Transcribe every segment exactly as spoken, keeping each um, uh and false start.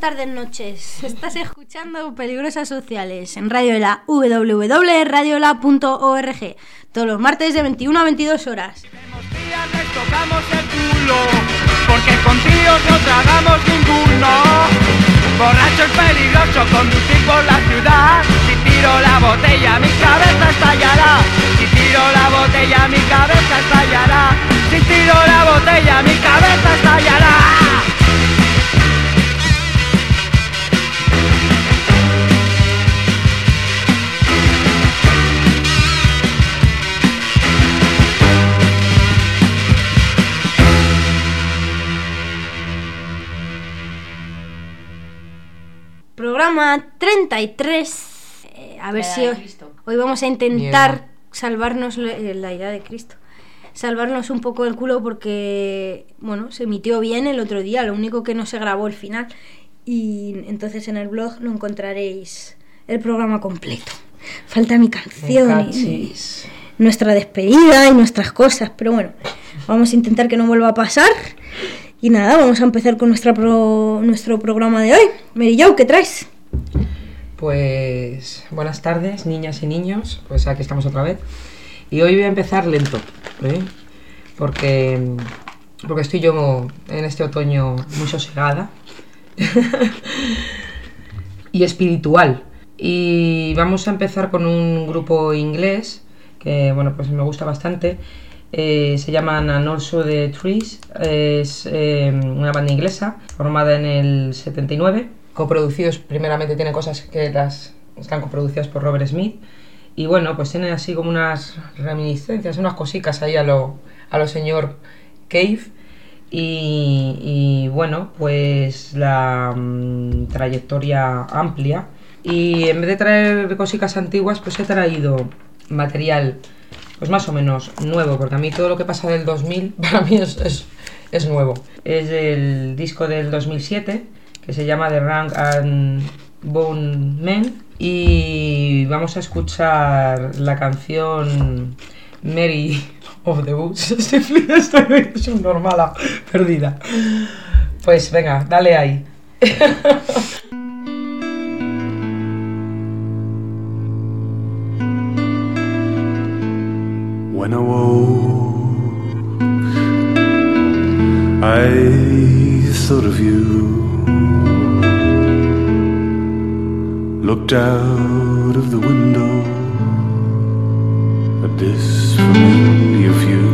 tardes, noches. Estás escuchando Peligrosas Sociales en Radiola, doble u doble u doble u punto radiola punto org, todos los martes de veintiuna a veintidós horas. Les tocamos el culo, porque con tíos no tragamos ninguno. Borracho es peligroso conducir por la ciudad. Si tiro la botella mi cabeza estallará. Si tiro la botella mi cabeza estallará. Si tiro la botella mi cabeza estallará. Programa treinta y tres. Eh, a ver si hoy, hoy vamos a intentar Mierda. salvarnos la, la idea de Cristo. Salvarnos un poco el culo porque, bueno, se emitió bien el otro día, lo único que no se grabó el final. Y entonces en el blog no encontraréis el programa completo. Falta mi canción y nuestra despedida y nuestras cosas. Pero bueno, vamos a intentar que no vuelva a pasar. Y nada, vamos a empezar con nuestra pro, nuestro programa de hoy. Mary Jo, ¿qué traes? Pues buenas tardes, niñas y niños. Pues aquí estamos otra vez. Y hoy voy a empezar lento, ¿eh? Porque, porque estoy yo en este otoño muy sosegada y espiritual. Y vamos a empezar con un grupo inglés que, bueno, pues me gusta bastante. Eh, se llaman And Also The Trees. Es eh, una banda inglesa formada en el setenta y nueve, coproducidos, primeramente tiene cosas que las están coproducidas por Robert Smith, y bueno, pues tienen así como unas reminiscencias, unas cositas ahí a lo, a lo señor Cave. Y, y bueno, pues la mmm, trayectoria amplia, y en vez de traer cositas antiguas, pues he traído material pues más o menos nuevo, porque a mí todo lo que pasa del dos mil para mí es, es, es nuevo. Es el disco del dos mil siete, que se llama The Rag and Bone Men, y vamos a escuchar la canción Mary of the Woods. Estoy, estoy subnormala, perdida. Pues venga, dale ahí. When I woke, I thought of you, looked out of the window at this familiar view.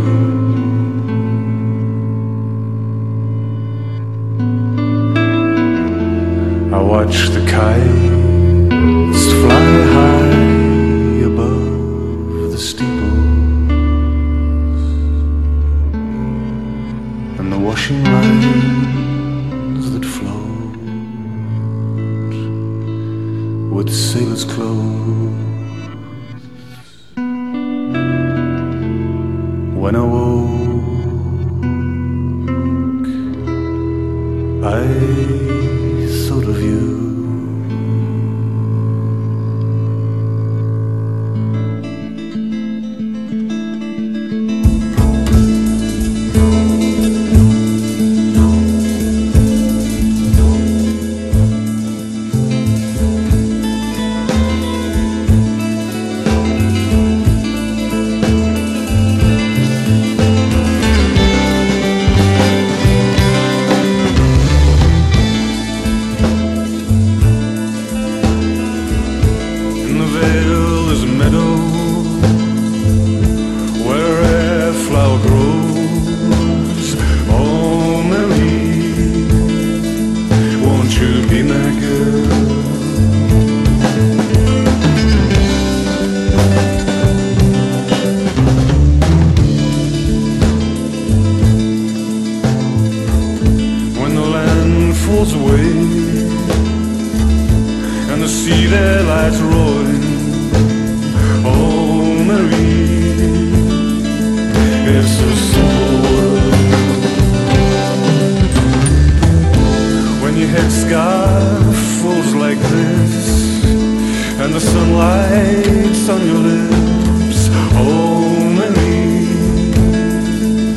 I watched the kites fly high above the steeple, washing lines that float with sailors' clothes. When I woke, I thought of you.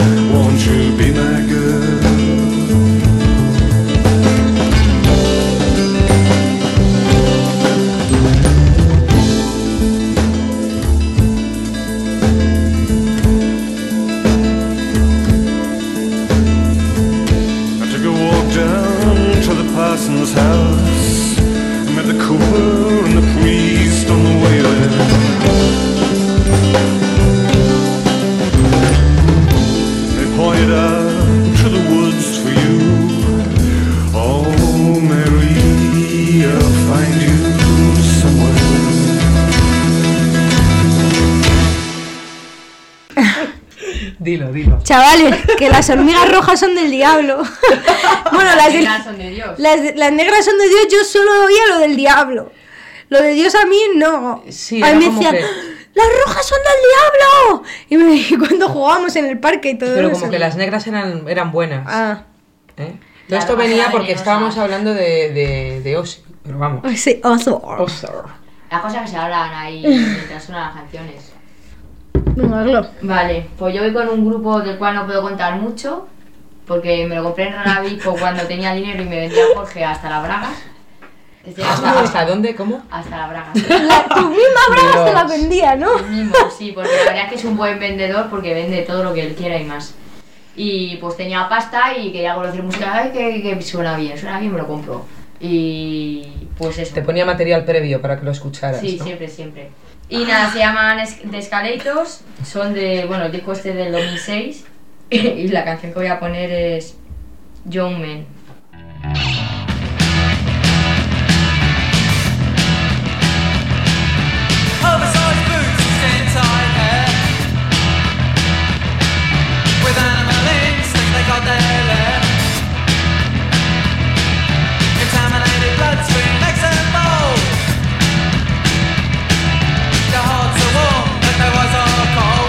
Won't you be my girl? Dilo, dilo. Chavales, que las hormigas rojas son del diablo. Bueno, las, Las del- negras son de Dios. las, las negras son de Dios, yo solo oía lo del diablo. Lo de Dios a mí no. Sí, a mí era me como decían, que- ¡las rojas son del diablo! Y, me, y cuando jugábamos en el parque y todo Pero eso. como que las negras eran, eran buenas. Ah, ¿eh? Todo La esto roja venía era porque venenosa. estábamos hablando de, de, de Ozzy, pero vamos. sí, oso. Ozzy. Las cosas que se hablan ahí mientras suenan las canciones. Venga, hazlo. Vale, pues yo voy con un grupo del cual no puedo contar mucho, porque me lo compré en Ranavico cuando tenía dinero y me vendía Jorge hasta las bragas. Desde ¿Hasta, ¿Hasta dónde? ¿Cómo? Hasta la braga. La, tu misma bragas te la Dios. vendía, ¿no? El mismo, sí, porque la verdad es que es un buen vendedor porque vende todo lo que él quiera y más. Y pues tenía pasta y quería conocer música, ay, que, que suena bien, suena bien, me lo compro. Y pues eso. Te ponía material previo para que lo escucharas, Sí, ¿no? siempre, siempre. Y nada, se llaman Es- The Escalators, son de, bueno, el disco este del dos mil seis y la canción que voy a poner es Young Men. Oversized boots and skin-tight hair, with animal instincts they got their lair. Contaminated bloodstream makes them bold. Their hearts are warm, but their eyes are cold.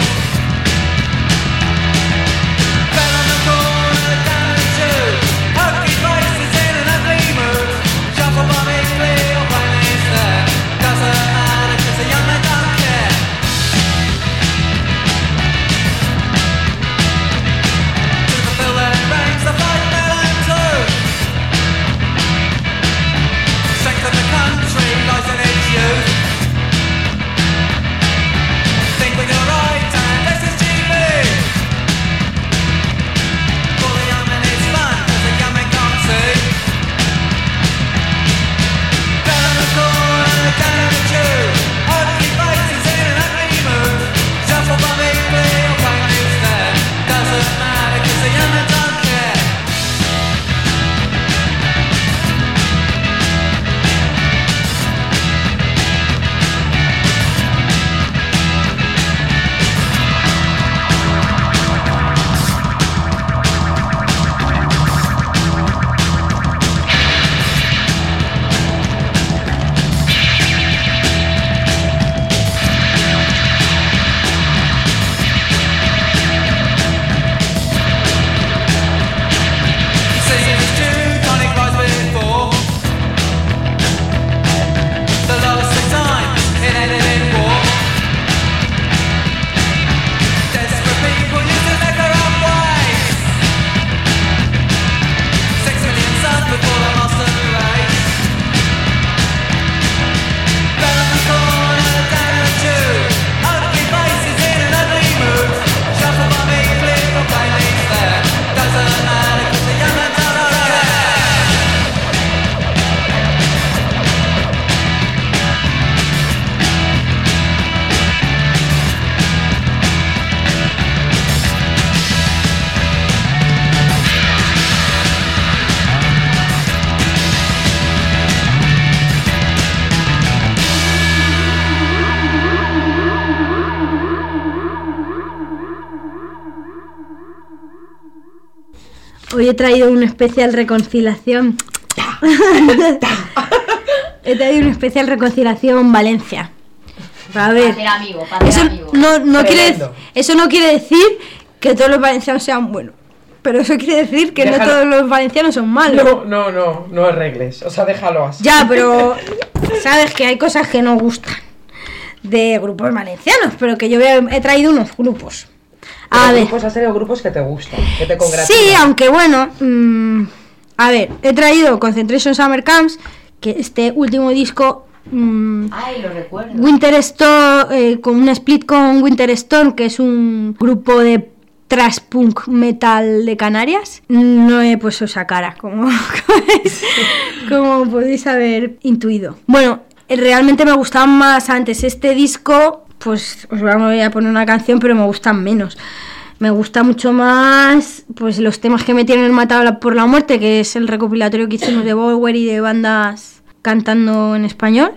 Fell on the corner, down the tube. Ugly faces in an ugly mood. Shuffle bombing clear, plainly stare. Doesn't matter 'cause the young men don't care. To fulfill their ranks, the fight men and true. Strength of the country lies in its youth. Think with your right hand, this is G B. For the young men it's fun, 'cause the young men can't see. Down on the corner, down on the tube. Ugly faces in an ugly mood. Shuffle bombing clear, plainly stare. Doesn't matter 'cause the young men don't care. Singing is June, tonic rise before. The lowest of times, it ended in war. Desperate people used to make their own ways. Six million sons before the master race. Down on the corner, down on the tube. Ugly faces in an ugly mood. Shuffle by me, clear or plainly stare. Doesn't matter 'cause the young men don't care. Hoy he traído una especial reconciliación. He traído una especial reconciliación Valencia. A Para ver, hacer amigos, para eso hacer amigos. no, no quiere, Tremendo. eso no quiere decir que todos los valencianos sean buenos. Pero eso quiere decir que Déjalo. no todos los valencianos son malos. No, no, no, no arregles. O sea, déjalo así. Ya, pero sabes que hay cosas que no gustan de grupos valencianos, pero que yo he, he traído unos grupos. A Pero ver. grupos, has traído grupos que te gustan, que te congratulan. Sí, aunque bueno, mm, a ver, he traído Concentration Summer Camps, que este último disco, mm, Ay, lo recuerdo. Winter Storm, eh, con un split con Winter Storm, que es un grupo de thrash punk metal de Canarias. No he puesto esa cara, como, como podéis haber intuido. Bueno, eh, realmente me gustaban más antes. Este disco, pues os voy a poner una canción, pero me gustan menos. Me gusta mucho más pues los temas que metieron en Matado por la Muerte, que es el recopilatorio que hicimos de Bower y de bandas cantando en español.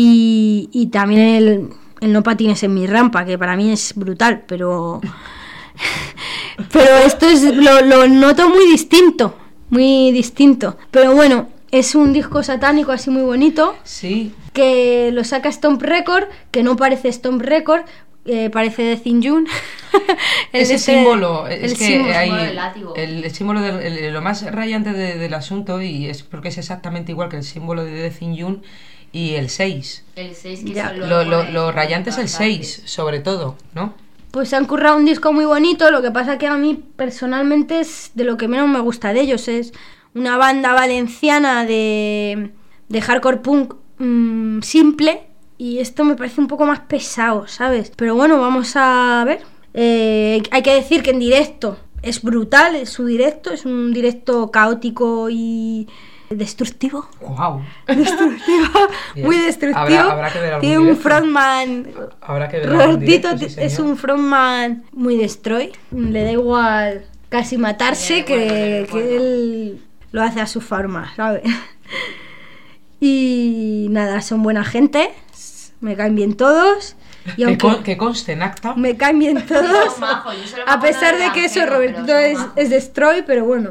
Y, y también el, el No patines en mi rampa, que para mí es brutal, pero Pero esto es lo, lo noto muy distinto, muy distinto. Pero bueno, es un disco satánico así muy bonito. Sí. Que lo saca Stomp Record, que no parece Stomp Record, eh, parece de Thin Jun. Ese este, símbolo, es el que símbolo, hay símbolo del látigo. el, el símbolo del, el- lo más rayante de- del asunto, y es porque es exactamente igual que el símbolo de The Thin Jun y el seis. El seis que Ya. son Lo, lo, pone lo en rayante es el todas seis, partes. sobre todo, ¿no? Pues se han currado un disco muy bonito, lo que pasa que a mí personalmente es de lo que menos me gusta de ellos. Es una banda valenciana de, de hardcore punk mmm, simple, y esto me parece un poco más pesado, ¿sabes? Pero bueno, vamos a ver. Eh, hay que decir que en directo es brutal, es su directo, es un directo caótico y destructivo. ¡Wow! Destructivo, Bien. muy destructivo. Habrá- habrá que ver algún Tiene un directo. frontman. Habrá que ver algún Robertito directo, sí, es señor. un frontman muy destroy. Le da igual casi matarse Sí, de que, acuerdo, de que acuerdo. él lo hace a su forma, ¿sabes? Y nada, son buena gente. Me caen bien todos. Y Que, aunque con- que conste en acta. me caen bien todos, Son majos, yo solo me a acuerdo pesar del de que eso, granjero, Robertito pero son es, majos. es destroy, pero bueno.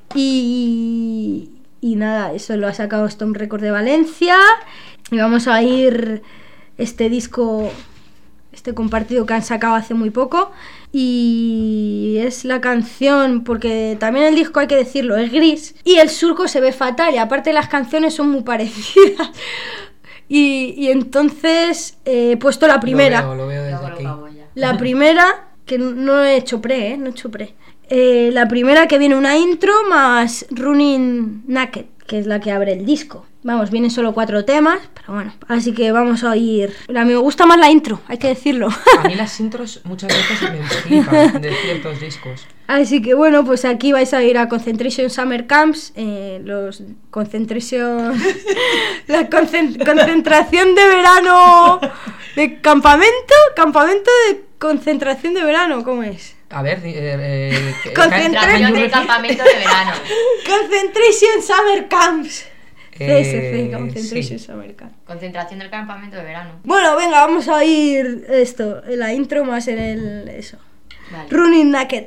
Y, y nada, eso lo ha sacado Stone Record de Valencia. Y vamos a ir este disco, este compartido que han sacado hace muy poco. Y es la canción, porque también el disco, hay que decirlo, es gris. Y el surco se ve fatal, y aparte las canciones son muy parecidas. Y, y entonces eh, he puesto la primera. Lo veo, lo veo desde Luego lo aquí. pago ya. La primera, que no he hecho pre, ¿eh? No he hecho pre. Eh, la primera, que viene una intro más Running Naked, que es la que abre el disco. Vamos, vienen solo cuatro temas, pero bueno. Así que vamos a oír. A mí me gusta más la intro, hay que decirlo. A mí las intros muchas veces me flipan de ciertos discos. Así que bueno, pues aquí vais a ir a Concentration Summer Camps, eh, los Concentration... la concen- concentración de verano de campamento, campamento de concentración de verano, ¿cómo es? A ver, eh, eh, que- Concentra- Concentración del campamento de verano. Concentration Summer Camps. Eh, C S C, Concentration sí. Summer Camps. Concentración del campamento de verano. Bueno, venga, vamos a oír esto, la intro más en el... eso. Vale. Running Naked.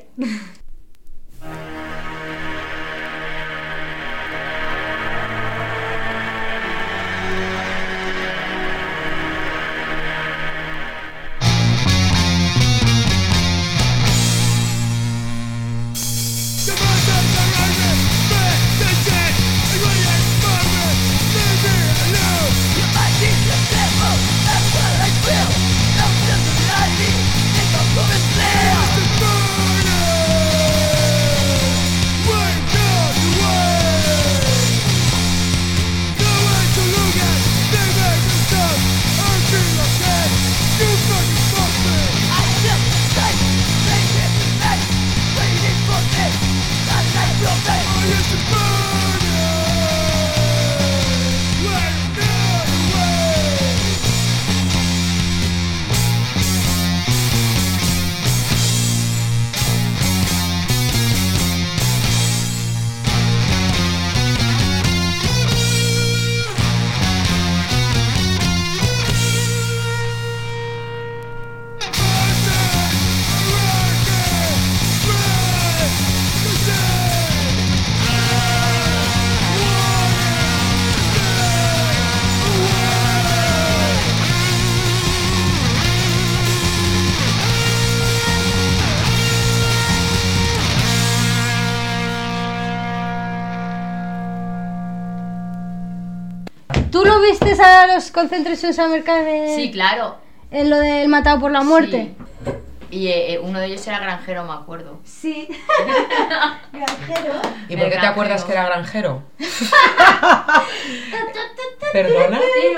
¿Tú lo viste a los Concentration Summer Camps en, Sí, claro. en lo del matado por la muerte? Sí. Y eh, eh, uno de ellos era granjero, me acuerdo. Sí. Granjero. ¿Y por El qué te acuerdas granjero. que era granjero? ¿Perdona?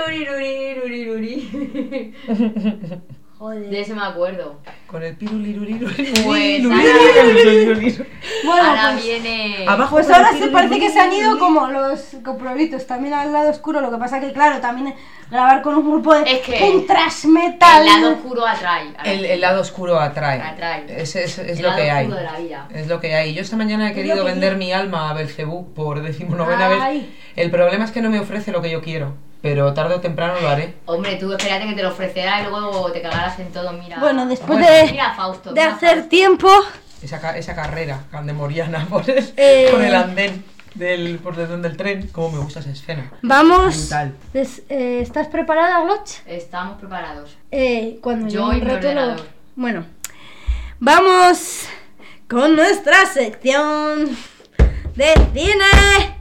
Joder. De ese me acuerdo. Con el piruliruriru. Pues Bueno, ahora pues, viene. Abajo pues con el ahora se parece que se han piruliruriru. ido como los coprolitos, también al lado oscuro. Lo que pasa que, claro, también grabar con un grupo de Es que punk thrash metal. El lado oscuro atrae. a la El, gente. el lado oscuro atrae. Atrae. Es, es, es El lo lado que hay. oscuro de la vida. Es lo que hay. Yo esta mañana he Es querido lo que vender hay. mi alma a Belcebú por decimonovena Ay. vez. El problema es que no me ofrece lo que yo quiero. pero tarde o temprano lo haré. Hombre, tú espérate que te lo ofrecerá y luego te cagarás en todo, mira. Bueno, después Bueno, de, mira Fausto, de mira hacer Fausto. tiempo, Esa, ca- esa carrera candemoriana por el, Eh. por el andén del, por detrás del tren. Cómo me gusta esa escena. vamos... Brutal. Des- eh, ¿Estás preparada, Gloch? Estamos preparados. Eh, cuando Yo llegue y un mi rato lo- ordenador. Bueno, vamos con nuestra sección de cine.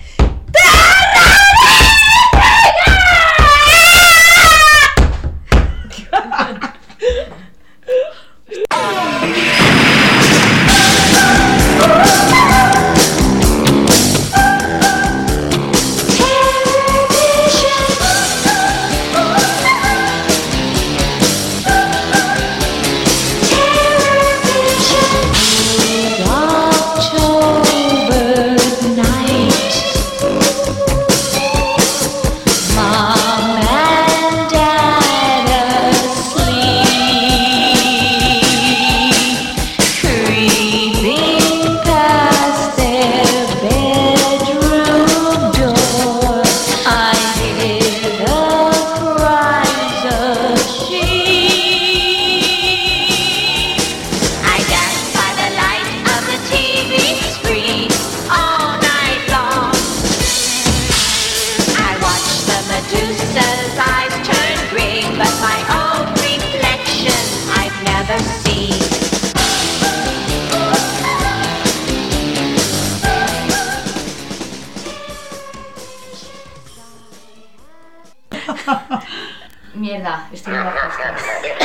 Mierda, estoy en la costa.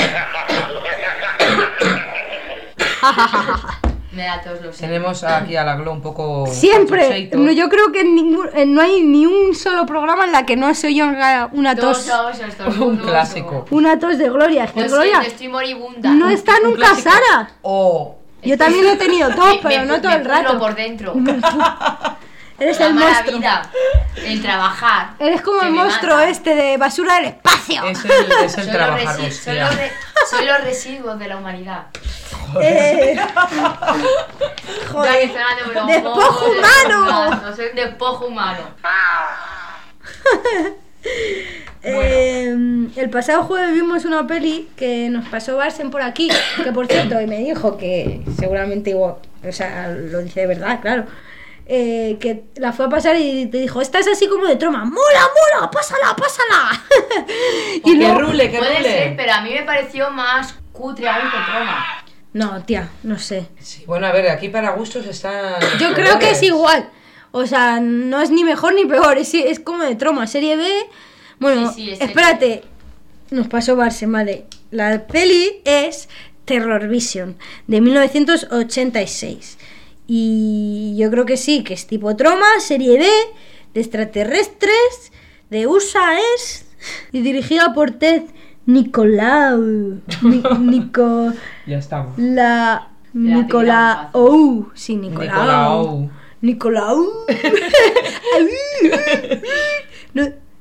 Me da todos los Tenemos aquí a la Glo un poco... Siempre. pachocheito. No, yo creo que en ningún, en- no hay ni un solo programa en la que no se oiga una tos. Todos estos Un clásico. Una tos de Gloria. Es que Lo Gloria siento, estoy moribunda. no está Un nunca clásico. Sara. Oh, Yo también he tenido tos, Me- pero me- no todo me el pudro rato. por dentro. Eres La el mala monstruo. vida. El trabajar. Eres como que el me monstruo mata. este de basura del espacio. es el, es el Soy los, trabajar, resi- soy, hostia. los re- soy los residuos de la humanidad. Eh, Ya joder. que suena de broma, ¡Despojo de humano! broma, soy un despojo humano. Eh, el pasado jueves vimos una peli que nos pasó Barsen por aquí, que por cierto, y me dijo que seguramente igual, o sea, lo dice de verdad, claro, eh, que la fue a pasar y te dijo, esta es así como de troma, mola, mola, pásala, pásala. y Que luego, rule, que Puede rule. ser, pero a mí me pareció más cutre aún que troma. no, tía, no sé. Sí, bueno, a ver, aquí para gustos está... Yo creo que es igual. O sea, no es ni mejor ni peor, es, es como de troma, serie B. Bueno, Sí, sí, es serie espérate, nos pasó Barsen, vale. La peli es Terror Vision, de mil novecientos ochenta y seis. Y yo creo que sí, que es tipo troma, serie B, de extraterrestres, de U S A es, y dirigida por Ted Nicolau. Ni- Nico... Ya estamos. La... La Nicolau. Oh, sí, Nicolau. Nicolau. Nicolau. No.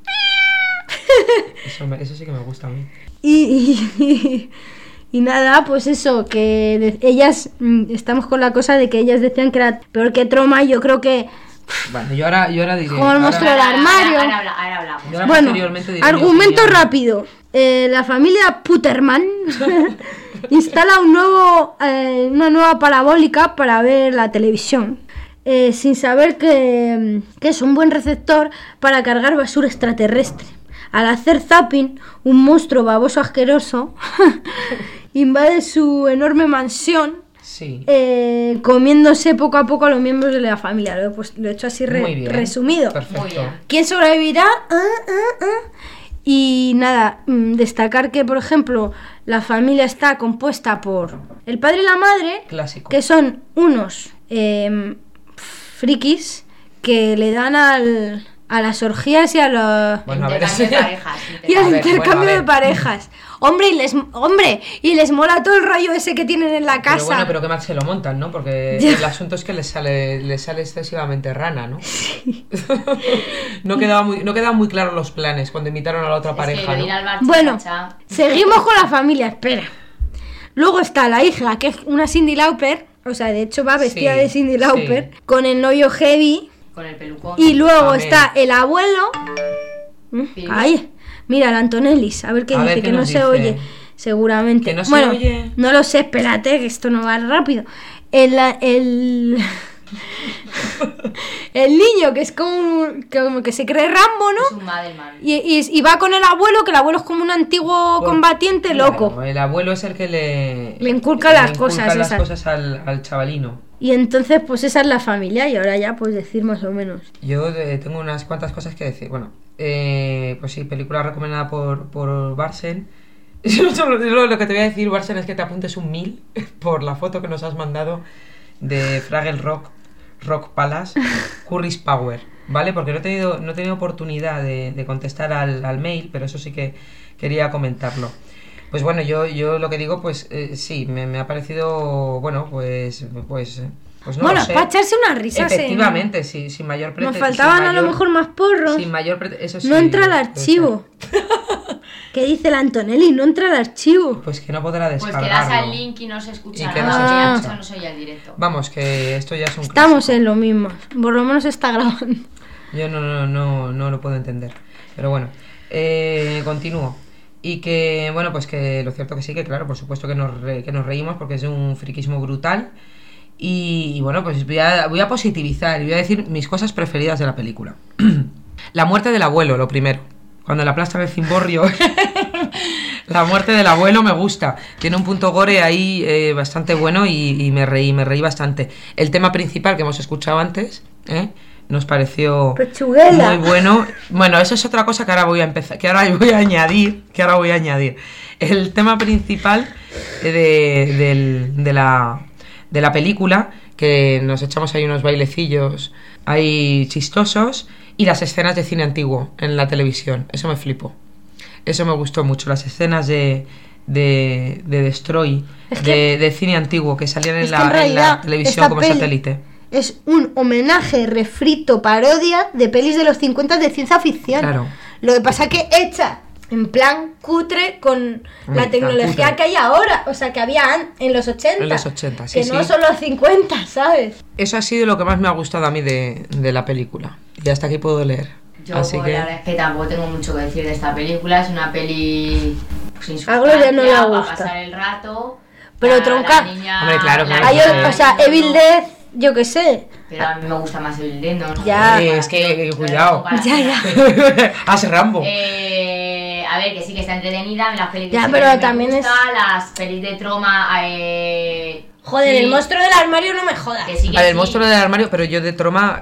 Eso, me- eso sí que me gusta a mí. Y, y, y nada, pues eso, que de- ellas, mm, estamos con la cosa de que ellas decían que era peor que Troma, y yo creo que, Bueno, yo ahora, yo ahora diré... Como el ahora- monstruo del Ahora- armario. Ahora, ahora, ahora hablamos. yo ahora bueno, posteriormente diré mi argumento opinión. rápido. Eh, la familia Puterman instala un nuevo, eh, una nueva parabólica para ver la televisión. Eh, sin saber que, que es un buen receptor para cargar basura extraterrestre. Al hacer zapping, un monstruo baboso asqueroso invade su enorme mansión, Sí. eh, comiéndose poco a poco a los miembros de la familia. Lo he, pues, lo he hecho así re- Muy bien. resumido. Perfecto. Muy bien. ¿Quién sobrevivirá? Ah, ah, ah. Y nada, mm, destacar que, por ejemplo, la familia está compuesta por el padre y la madre, Clásico. que son unos eh, frikis que le dan al, a las orgías y a los... Bueno, a ver, Intercambio de ese- parejas. Y al A ver, intercambio bueno, a ver. de parejas. Hombre, y les hombre, y les mola todo el rollo ese que tienen en la casa. Pero bueno, pero qué mal se lo montan, ¿no? Porque Ya. el asunto es que les sale, les sale excesivamente rana, ¿no? no quedaba muy, no quedaban muy claros los planes cuando invitaron a la otra Es que pareja, lo de ir ¿no? al bar, Bueno, chacha, seguimos con la familia, espera. Luego está la hija, que es una Cyndi Lauper, o sea, de hecho va vestida Sí, de Cyndi Lauper, sí. con el novio heavy. con el pelucón. Y luego Amén. está el abuelo, Ay, mira, el Antonellis, a ver qué A dice, ver qué que no nos se dice. oye, seguramente. Que no se bueno, oye. no lo sé, espérate, que esto no va rápido. El... el... el niño que es como, un- como que se cree Rambo, Es ¿no? un Madelman. Y, y, y va con el abuelo, que el abuelo es como un antiguo Por- combatiente loco. Claro, el abuelo es el que le... Le inculca las cosas las esas. cosas al, al chavalino. Y entonces, pues esa es la familia, y ahora ya, pues decir más o menos. Yo eh, tengo unas cuantas cosas que decir. Bueno, eh, pues sí, película recomendada por, por Barsen. Solo- Lo, lo que te voy a decir, Barsen, es que te apuntes un mil por la foto que nos has mandado de Fraggle Rock, Rock Palace, Curry's Power, ¿vale? Porque no he tenido, no he tenido oportunidad de, de contestar al, al mail, pero eso sí que quería comentarlo. Pues bueno, yo, yo lo que digo, pues eh, sí, me, me ha parecido, bueno, pues, pues, pues no bueno, lo sé. para echarse unas risas. en- Efectivamente, sí, sin mayor Nos pretensión. faltaban a lo mejor más porros. Sin mayor prete- eso sí, No entra al puede archivo. ¿Qué dice el Antonelli? No entra al archivo. ser. Pues que no podrá Pues descargarlo. que das al link y no se escucha Y que no nada. se Ya, escucha. no se oye el directo. Vamos, que esto ya es un Estamos clásico. en lo mismo. Por lo menos está grabando. Yo no, no, no, no lo puedo entender. Pero bueno, eh, continúo. Y que, bueno, pues que lo cierto que sí, que claro, por supuesto que nos, re- que nos reímos porque es un friquismo brutal. Y, y bueno, pues voy a, voy a positivizar y voy a decir mis cosas preferidas de la película. La muerte del abuelo, lo primero. Cuando le aplastan el cimborrio. La muerte del abuelo me gusta. Tiene un punto gore ahí eh, bastante bueno y, y me reí, me reí bastante. El tema principal que hemos escuchado antes, ¿eh? Nos pareció Pechuguela. muy bueno. Bueno, eso es otra cosa que ahora voy a empezar, que ahora voy a añadir, que ahora voy a añadir. El tema principal de, del- de la, de la película, que nos echamos ahí unos bailecillos ahí chistosos, y las escenas de cine antiguo en la televisión. Eso me flipó. Eso me gustó mucho. Las escenas de, de, de Destroy, Es que- de, de cine antiguo, que salían en, Es que la, en en la realidad televisión esta como peli satélite. es un homenaje, refrito, parodia de pelis de los cincuenta de ciencia ficción. Claro. Lo que pasa que hecha en plan cutre con Hombre, la plan tecnología cutre. que hay ahora, o sea, que había an- en los ochenta. En los ochenta, sí, Que no sí. son los cincuenta, ¿sabes? Eso ha sido lo que más me ha gustado a mí de, de la película. Y hasta aquí puedo leer. Yo Así pues, que... la verdad es que tampoco tengo mucho que decir de esta película. Es una peli pues, sin A Gloria no le sustancia, gusta. para pasar el rato. Pero La- tronca- la niña- Hombre, claro, la claro, Hay, que niña- o sea, no, Evil Dead, yo qué sé. Pero a mí me gusta más Evil Dead, ¿no? Ya. Eh, es que, cuidado. Ya, ya. Haz Rambo. Eh, a ver, que sí que está entretenida. Las pelis de Ya, Evil pero Dead me también gusta, es- las pelis de Troma. Eh, Joder, sí, el monstruo del armario no me jodas. que sí, que Vale, el sí. monstruo del armario, pero yo de Troma,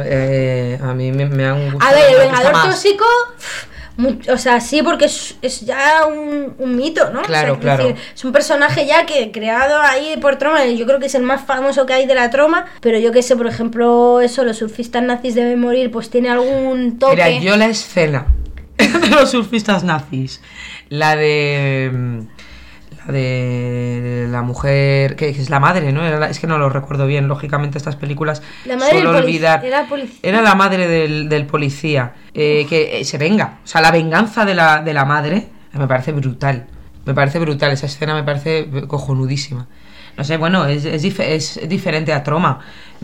eh, a mí me, me han gustado. A ver, el me gusta Vengador más. Tóxico, pff, mu- o sea, sí, porque es, es ya un, un mito, ¿no? Claro, O sea, quiero claro. decir, es un personaje ya que creado ahí por Troma, yo creo que es el más famoso que hay de la Troma, pero yo que sé, por ejemplo, eso, los surfistas nazis deben morir, pues tiene algún toque. Mira, yo la escena de los surfistas nazis, la de... mm, La de la mujer, que es la madre, ¿no? Era la- es que no lo recuerdo bien, lógicamente estas películas La madre suelo del polic- olvidar. era policía. Era la madre del, del policía, eh, que eh, se venga. O sea, la venganza de la, de la madre me parece brutal. Me parece brutal, esa escena me parece cojonudísima. No sé, bueno, es, es, dif- es diferente a Troma.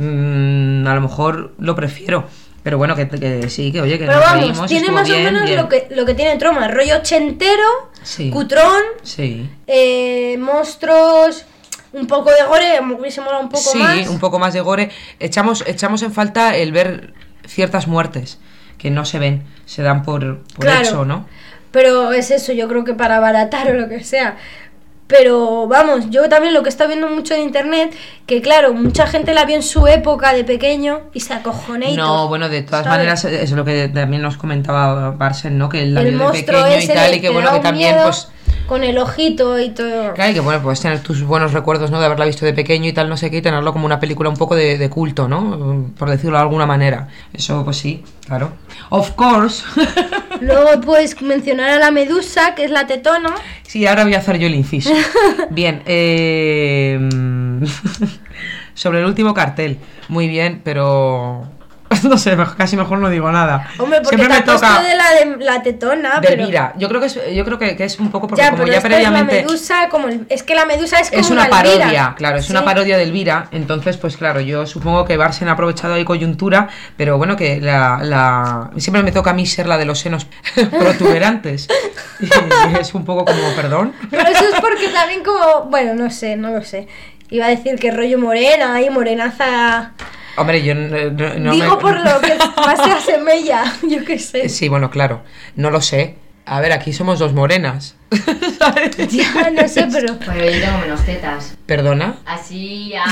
Mm, a lo mejor lo prefiero. Pero bueno, que, que sí, que oye, que Pero nos vamos, reímos, tiene estuvo más bien, o menos bien. lo que, lo que tiene Troma, rollo ochentero, Sí. cutrón, Sí. eh, monstruos, un poco de gore, me hubiese molado un poco Sí, más. un poco más de gore. Echamos, echamos en falta el ver ciertas muertes que no se ven, se dan por, por Claro. hecho, ¿no? Pero es eso, yo creo que para abaratar o lo que sea. Pero vamos, yo también lo que está viendo mucho en internet, que claro, mucha gente la vio en su época de pequeño y se acojoné y No, todo, bueno, de todas ¿sabes? maneras, es lo que también nos comentaba Barsen, ¿no? Que él la El vio de monstruo pequeño y ese tal, de- y que te bueno, da que un también, miedo pues. con el ojito y todo. Claro, y que bueno, puedes tener tus buenos recuerdos, ¿no? De haberla visto de pequeño y tal, no sé qué, y tenerlo como una película un poco de, de culto, ¿no? Por decirlo de alguna manera. Eso, pues sí, claro. Of course. Luego puedes mencionar a la medusa, que es la tetona. Sí, ahora voy a hacer yo el inciso. Bien, eh... sobre el último cartel. Muy bien, pero... No sé, casi mejor no digo nada. Hombre, porque siempre te me has toca puesto de la, de la tetona. de pero... Elvira. Yo creo que es, yo creo que, que es un poco porque Ya, como pero ya esta previamente es la medusa, como el- es que la medusa es como es una Elvira. parodia, claro, es Sí. una parodia de Elvira, entonces pues claro, yo supongo que Barsen ha aprovechado ahí coyuntura, pero bueno, que la, la siempre me toca a mí ser la de los senos protuberantes. Y es un poco como, perdón. Pero eso es porque también como, bueno, no sé, no lo sé. Iba a decir que rollo morena y morenaza. Hombre, yo no, no- no Digo me- por lo que más se asemeja, yo qué sé. Sí, bueno, claro, no lo sé. A ver, aquí somos dos morenas. ¿Sabes? Ya, no sé, pero... Bueno, yo tengo menos tetas. ¿Perdona? Así a...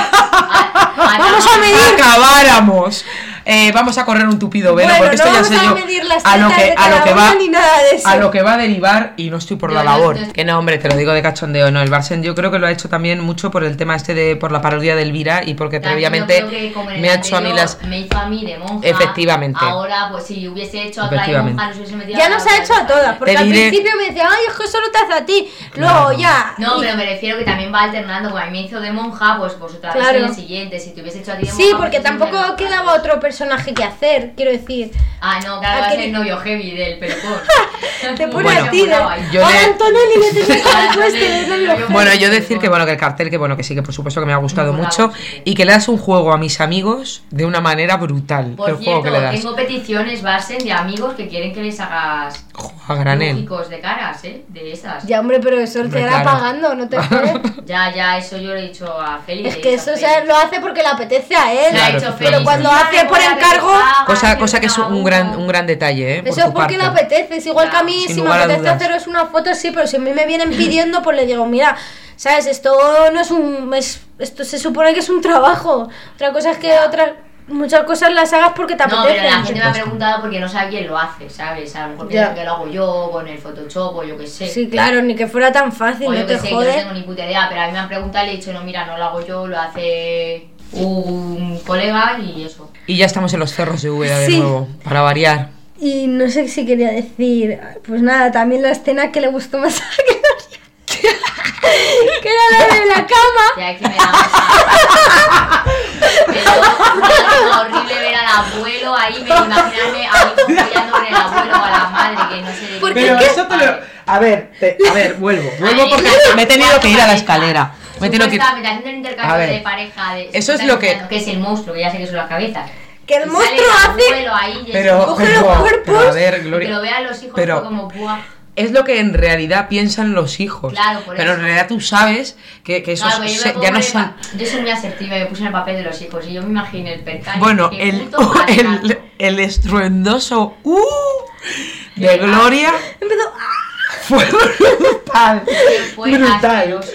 a- a- Vamos a medir. Acabáramos. Eh, vamos a correr un tupido velo, Bueno, porque esto no ya vamos sé a yo medir las a lo tetas que de a lo cada que va una ni nada de eso. a lo que va a derivar y no estoy por la Yo no labor. estoy- Que no, hombre, te lo digo de cachondeo, no, el Barsen yo creo que lo ha hecho también mucho por el tema este de por la parodia de Elvira y porque También previamente yo creo que como en el me ha hecho a mí anterior las me hizo a mí de monja. Efectivamente. Ahora, pues si hubiese hecho a otra de Efectivamente. monja, no se hubiese metido Ya a la nos ha otra hecho a de todas, monja. porque Te al diré- principio me decía, ay, es que solo te hace a ti. Luego Claro. ya. No, y- pero me refiero que también va alternando. Como a mí me hizo de monja, pues vosotras Claro. en el siguiente. Si te hubiese hecho a ti de monja. Sí, pues porque tú siempre tampoco me- quedaba otro personaje que hacer, quiero decir. Ah, no, claro, va a ¿A qué ser el ni- novio heavy del pelopón. Te pone Bueno, a ti de... yo Ahora le- Antonelli le tenía que haber Ahora puesto de Antonelli, novio. yo- Bueno, yo decir que bueno que el cartel que bueno que sí que por supuesto que me ha gustado Muy mucho bravo, sí. y que le das un juego a mis amigos de una manera brutal. Por el juego cierto, que le das. tengo peticiones, Barsen, de amigos que quieren que les hagas Jo, a granel. dibujicos de caras, ¿eh? De esas. Ya, hombre, pero eso Hombre, te hará claro. pagando, no te jodes. Ya, ya, eso yo lo he dicho a Félix. Es le he que dicho eso a o sea, Félix. lo hace porque le apetece a él. Le ha Claro, dicho pero Félix, cuando "Mira, hace me por voy a encargo- rebajar, Cosa, quiero cosa que es un uno". gran un gran detalle, ¿eh? Por Eso es tu porque le parte. apetece. Es igual que a mí, Sin si me lugar a apetece dudas. haceros una foto, sí, pero si a mí me vienen pidiendo, pues le digo, mira, ¿sabes? Esto no es un... Es, esto se supone que es un trabajo. Otra cosa es que otras... Muchas cosas las hagas porque te No, apetece. pero la gente me ha supuesto. preguntado porque no sabe quién lo hace, ¿sabes? A lo mejor Ya. piensan que lo hago yo con el Photoshop o yo qué sé. Sí, claro, ni que fuera tan fácil, O no yo te qué sé, yo no jodes. tengo ni puta idea, pero a mí me han preguntado y le he dicho, no, mira, no lo hago yo, lo hace un colega y eso. Y ya estamos en los cerros de Úbeda de Sí. nuevo, para variar. Y no sé si quería decir, pues nada, también la escena que le gustó más a Gloria, que era la de la cama. Ya es que me da masa. Pero una horrible ver al abuelo ahí, me imaginarme a mi follando con el abuelo o a la madre, que no sé de ¿Por qué. qué? Pero ¿Qué? eso te lo... A ver, te- a ver, vuelvo. Vuelvo Ay, porque no, me he tenido que ir a la escalera. Me he tenido que ir... Supuestamente haciendo el intercambio A ver, de pareja de... eso es lo que- que es el monstruo, que ya sé que son las cabezas. Que el Y monstruo sale el hace... abuelo ahí y Pero, eso, Coge pero, los cuerpos. pero a ver, y que lo Gloria... vean los hijos pero- fue como buah. Es lo que en realidad piensan los hijos. Claro, por pero eso. en realidad tú sabes que, que esos Claro, pues yo, me se- pongo ya no en el son... pa- yo soy muy asertiva y me puse en el papel de los hijos y yo me imaginé el percal. Bueno, qué el, puto maltrato. el, el estruendoso ¡uh! de Qué Gloria Empezó... fue brutal. Que fue Brutal. asqueroso.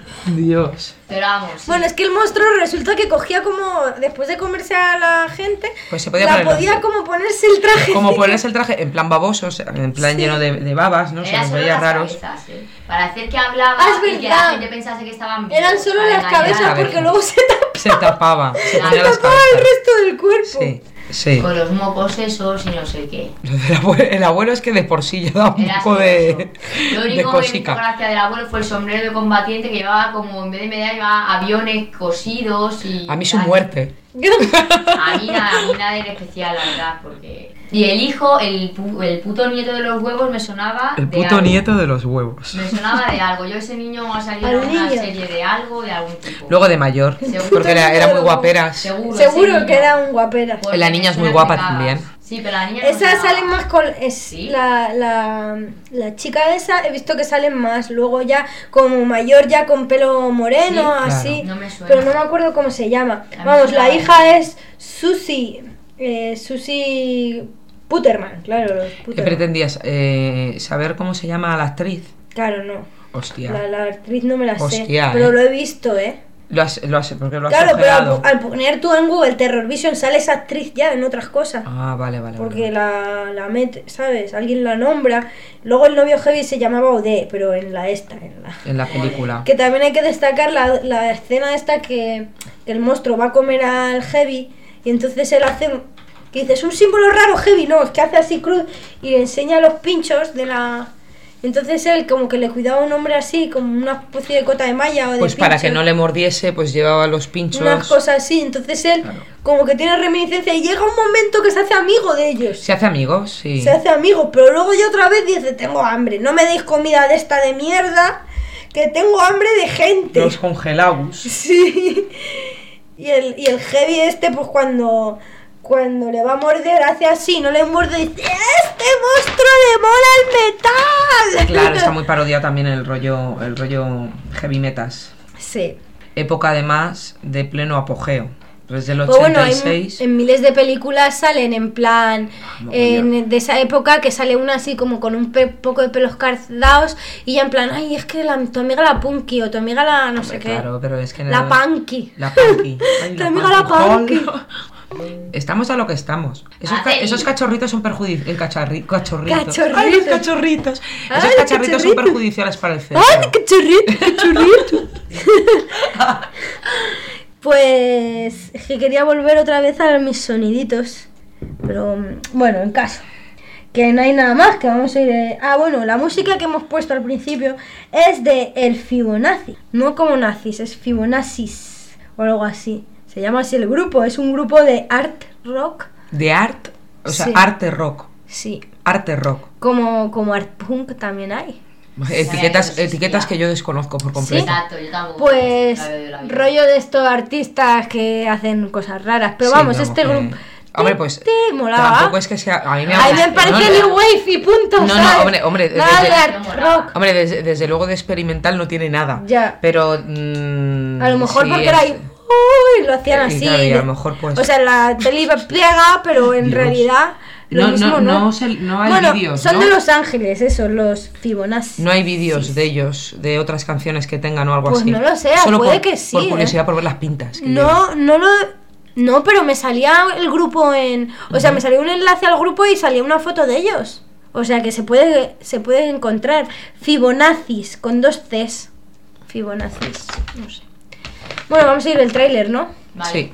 Dios. Pero vamos. sí. Bueno, es que el monstruo resulta que cogía como, después de comerse a la gente, Pues se podía la poner- podía como ponerse el traje. Como ponerse el traje en plan baboso, o sea, en plan Sí. lleno de, de babas, ¿no? Se Era nos solo veía las raros. cabezas, ¿eh? Para hacer que hablaba Ah, es y que la verdad. gente pensase que estaban vivos. Eran solo para las engañar. cabezas porque cabezas. luego se tapaba, Se tapaba, se Claro. ponía las tapaba el cabezas. resto del cuerpo. Sí, sí. Con los mocos esos y no sé qué. Lo del abuelo, el abuelo es que de por sí ya da un Era poco de, asqueroso. Lo de único que me hizo cosica. gracia del abuelo fue el sombrero de combatiente que llevaba como en vez de medalla llevaba aviones cosidos y... A mí su tal. muerte. A mí nada, a mí nada en especial, la verdad, porque... Y el hijo, el, pu- el puto nieto de los huevos me sonaba El de puto algo. nieto de los huevos. Me sonaba de algo. Yo ese niño ha salido Al en una niño. serie de algo, de algún tipo. Luego de mayor, Seguro. porque era, era muy guaperas. Seguro, Seguro ese que niño. era un guapera. Porque La niña es me muy suena guapa que cagas. también. Sí, pero la niña no Esa sonaba. salen más con... Es ¿Sí? la, la, la chica esa, he visto que salen más. Luego ya como mayor, ya con pelo moreno, Sí, así. claro. No me suena. Pero no me acuerdo cómo se llama. A mí Vamos, me la suena hija de- es Susie. Eh, Susie Putterman, claro. los ¿Qué Putterman. pretendías? Eh, ¿Saber cómo se llama la actriz? Claro, no. Hostia. La, la actriz no me la sé. Hostia, Pero eh. lo he visto, ¿eh? Lo has, lo has, porque lo has Claro, pero ojeado. al, al poner tú en Google Terror Vision sale esa actriz ya en otras cosas. Ah, vale, vale. Porque vale. la, la mete, ¿sabes? Alguien la nombra. Luego el novio heavy se llamaba Ode, pero en la esta, en la... En la película. Que también hay que destacar la, la escena esta que, que el monstruo va a comer al heavy y entonces él hace... Que dices, un símbolo raro heavy, no, es que hace así cruz y le enseña los pinchos de la... Entonces él como que le cuidaba a un hombre así, como una especie de cota de malla o de Pues para pincho, que no le mordiese, pues llevaba los pinchos. unas cosas así. Entonces él Claro. como que tiene reminiscencia y llega un momento que se hace amigo de ellos. ¿Se hace amigos? Sí. Se hace amigo, pero luego ya otra vez dice, tengo hambre, no me deis comida de esta de mierda, que tengo hambre de gente. Los congelados. Sí. Y el, y el heavy este, pues cuando... Cuando le va a morder, hace así, no le muerde y dice, ¡este monstruo le mola el metal! Claro, está muy parodiado también el rollo, el rollo heavy metas. Sí. Época además de pleno apogeo. Desde el Pues bueno, ochenta y hay, seis. en miles de películas salen en plan en, de esa época, que sale una así como con un pe- poco de pelos cardados y ya en plan, ay, es que la, tu amiga la Punky o tu amiga la no sé Hombre, qué. Claro, pero es que en La el- Punky. La Punky. Ay, Tu amiga la Punky. Estamos a lo que estamos. Esos, ca- Ay. esos cachorritos son perjudiciales. El cacharri- cachorritos. Cachorritos. Ay, los cachorritos. Ay, Esos cacharritos son cachorritos. perjudiciales para el cerebro. ¡Ay, qué churrito, qué churrito! Pues es que quería volver otra vez a mis soniditos. Pero bueno, en caso. Que no hay nada más, que vamos a ir... eh, Ah, bueno, la música que hemos puesto al principio es de el Fibonacci. No como nazis, es Fibonaccis o algo así. Se llama así el grupo, es un grupo de art rock. De art, o sea, Sí. arte rock. Sí, Arte rock. como, como art punk también hay. Etiquetas, eso sí, etiquetas ya. que yo desconozco por completo. Exacto, yo tampoco. Pues la veo de la vida. rollo de estos artistas que hacen cosas raras. Pero Sí, vamos, vamos, este que- grupo... Hombre, pues Te molaba. tampoco es que sea... A mí me, A mí me parece no, New Wave y punto, No, no, ¿sabes? hombre, hombre, Nada desde- de art No molaba. rock. Hombre, desde, desde luego de experimental no tiene nada. Ya. Pero... mm, A lo mejor sí porque es- era ahí... Uy, lo hacían Y así. claro, y a lo de- mejor, pues- O sea, la tele iba pega, pero en Dios. realidad... Lo No, mismo, no, no, no se- no hay bueno, vídeos, son ¿no? de Los Ángeles, esos, los Fibonacci. No hay vídeos de ellos, de otras canciones que tengan o algo Pues así. no lo sé, Solo puede por, que sí, Por ¿eh? curiosidad, por ver las pintas. que No, no lo... No, pero me salía el grupo en... O sea, me salió un enlace al grupo y salía una foto de ellos. O sea, que se puede, se puede encontrar. Fibonaccis, con dos Cs. Fibonaccis, no sé. Bueno, vamos a ir el tráiler, ¿no? Vale. Sí.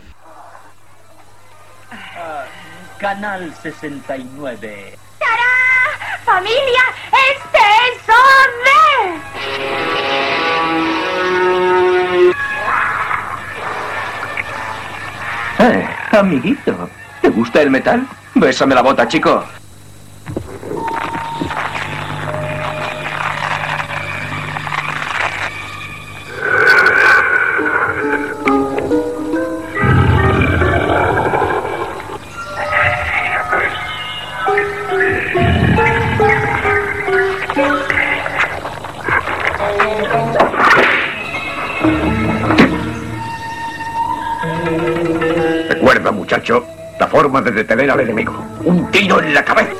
Canal sesenta y nueve. ¡Tarán! ¡Familia! ¡Este es Orne! Eh, amiguito, ¿te gusta el metal? Bésame la bota, chico. Recuerda, muchacho, la forma de detener al enemigo. Un tiro en la cabeza.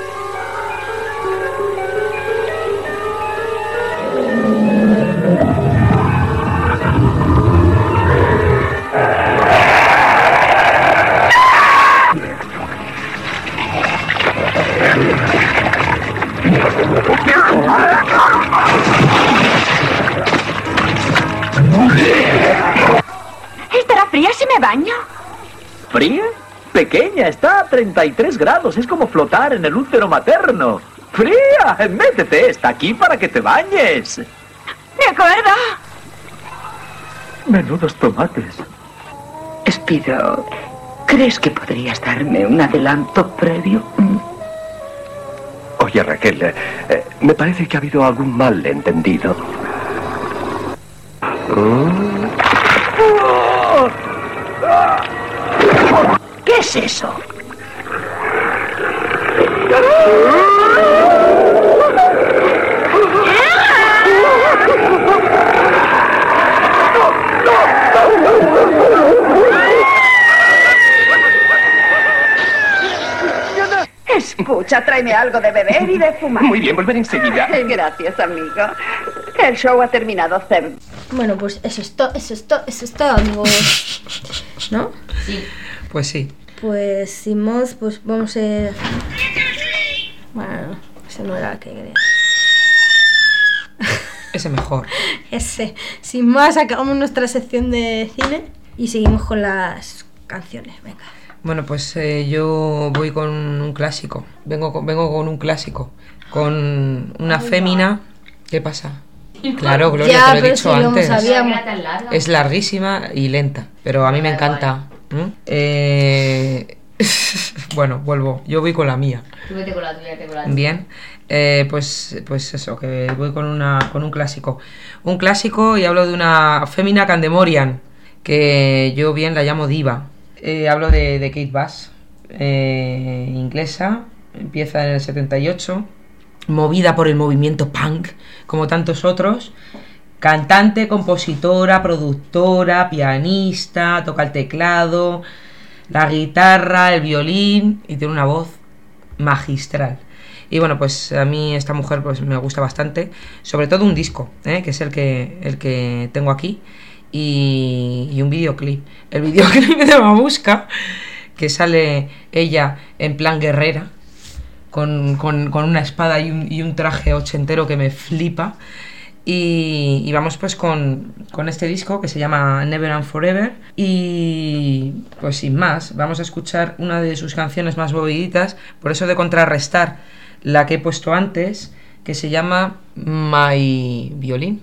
¿Estará fría si me baño? ¿Fría? Pequeña, está a treinta y tres grados. Es como flotar en el útero materno. ¡Fría! Métete, está aquí para que te bañes. De acuerdo. Menudos tomates. Spiro, ¿crees que podrías darme un adelanto previo? Oye, Raquel, eh, eh, me parece que ha habido algún malentendido. ¿Qué es eso? Escucha, tráeme algo de beber y de fumar. Muy bien, volver enseguida. Gracias, amigo. El show ha terminado, Zem. Bueno, pues eso es todo, eso es todo, eso es todo, amigos. ¿No? Sí. Pues sí. Pues sin más, pues vamos a... Bueno, ese no era el que quería. Ese mejor. Ese. Sin más, acabamos nuestra sección de cine y seguimos con las canciones. Venga. Bueno, pues eh, yo voy con un clásico. Vengo con, vengo con un clásico. Con una fémina ¿Qué pasa? Claro, Gloria, ya, te lo he pero dicho si lo antes. sabíamos. Es larguísima y lenta, pero a mí me encanta. ¿Mm? Eh... bueno, vuelvo. Yo voy con la mía. Tú vete con la tuya, vete con la tuya. Bien. Eh, pues, pues eso, que voy con, una, con un clásico. Un clásico y hablo de una Femina Candemorian, que yo bien la llamo diva. Eh, hablo de, de Kate Bush, eh, inglesa, empieza en el setenta y ocho, movida por el movimiento punk, como tantos otros. Cantante, compositora, productora, pianista, toca el teclado, la guitarra, el violín y tiene una voz magistral. Y bueno, pues a mí esta mujer pues me gusta bastante, sobre todo un disco, ¿eh? que es el que, el que tengo aquí, y, y un videoclip. El videoclip de Mamushka, que sale ella en plan guerrera, con, con, con una espada y un, y un traje ochentero que me flipa. Y, y vamos pues con, con este disco que se llama Never and Forever. Y pues sin más, vamos a escuchar una de sus canciones más moviditas, por eso de contrarrestar la que he puesto antes, que se llama My Violin.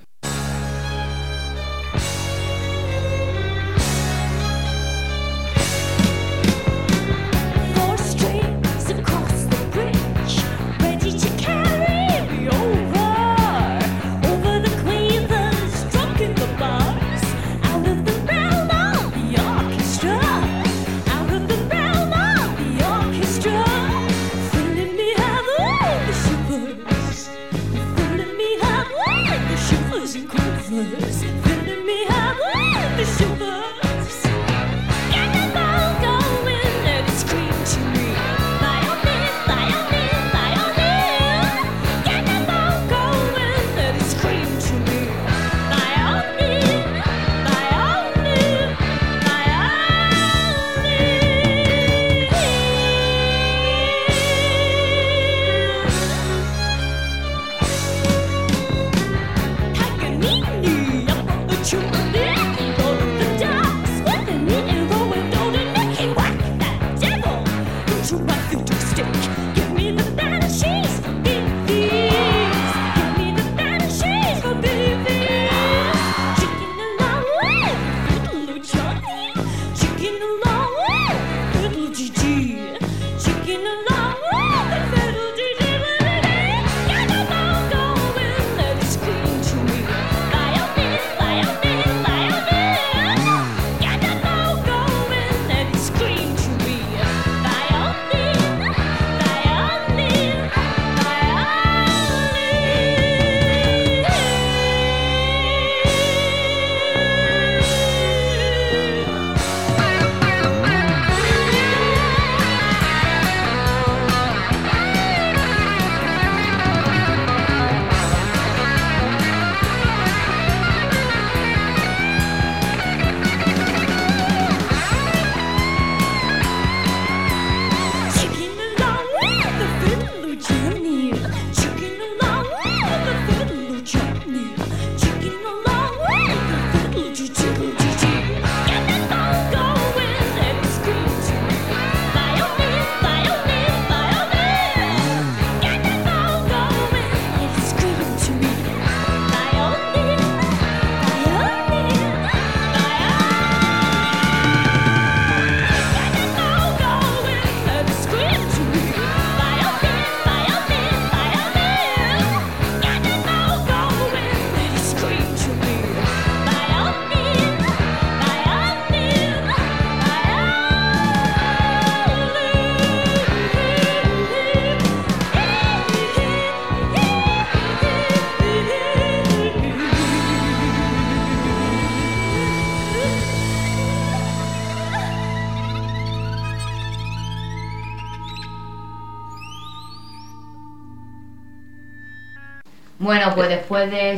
Bueno, pues después de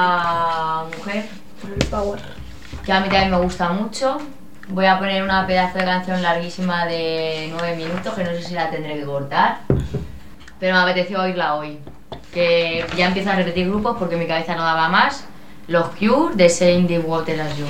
esta mujer, que a mí también me gusta mucho, voy a poner una pedazo de canción larguísima de nueve minutos, que no sé si la tendré que cortar, pero me apeteció oírla hoy. Que ya empieza a repetir grupos porque mi cabeza no daba más. Los Cure de Same the Water as You.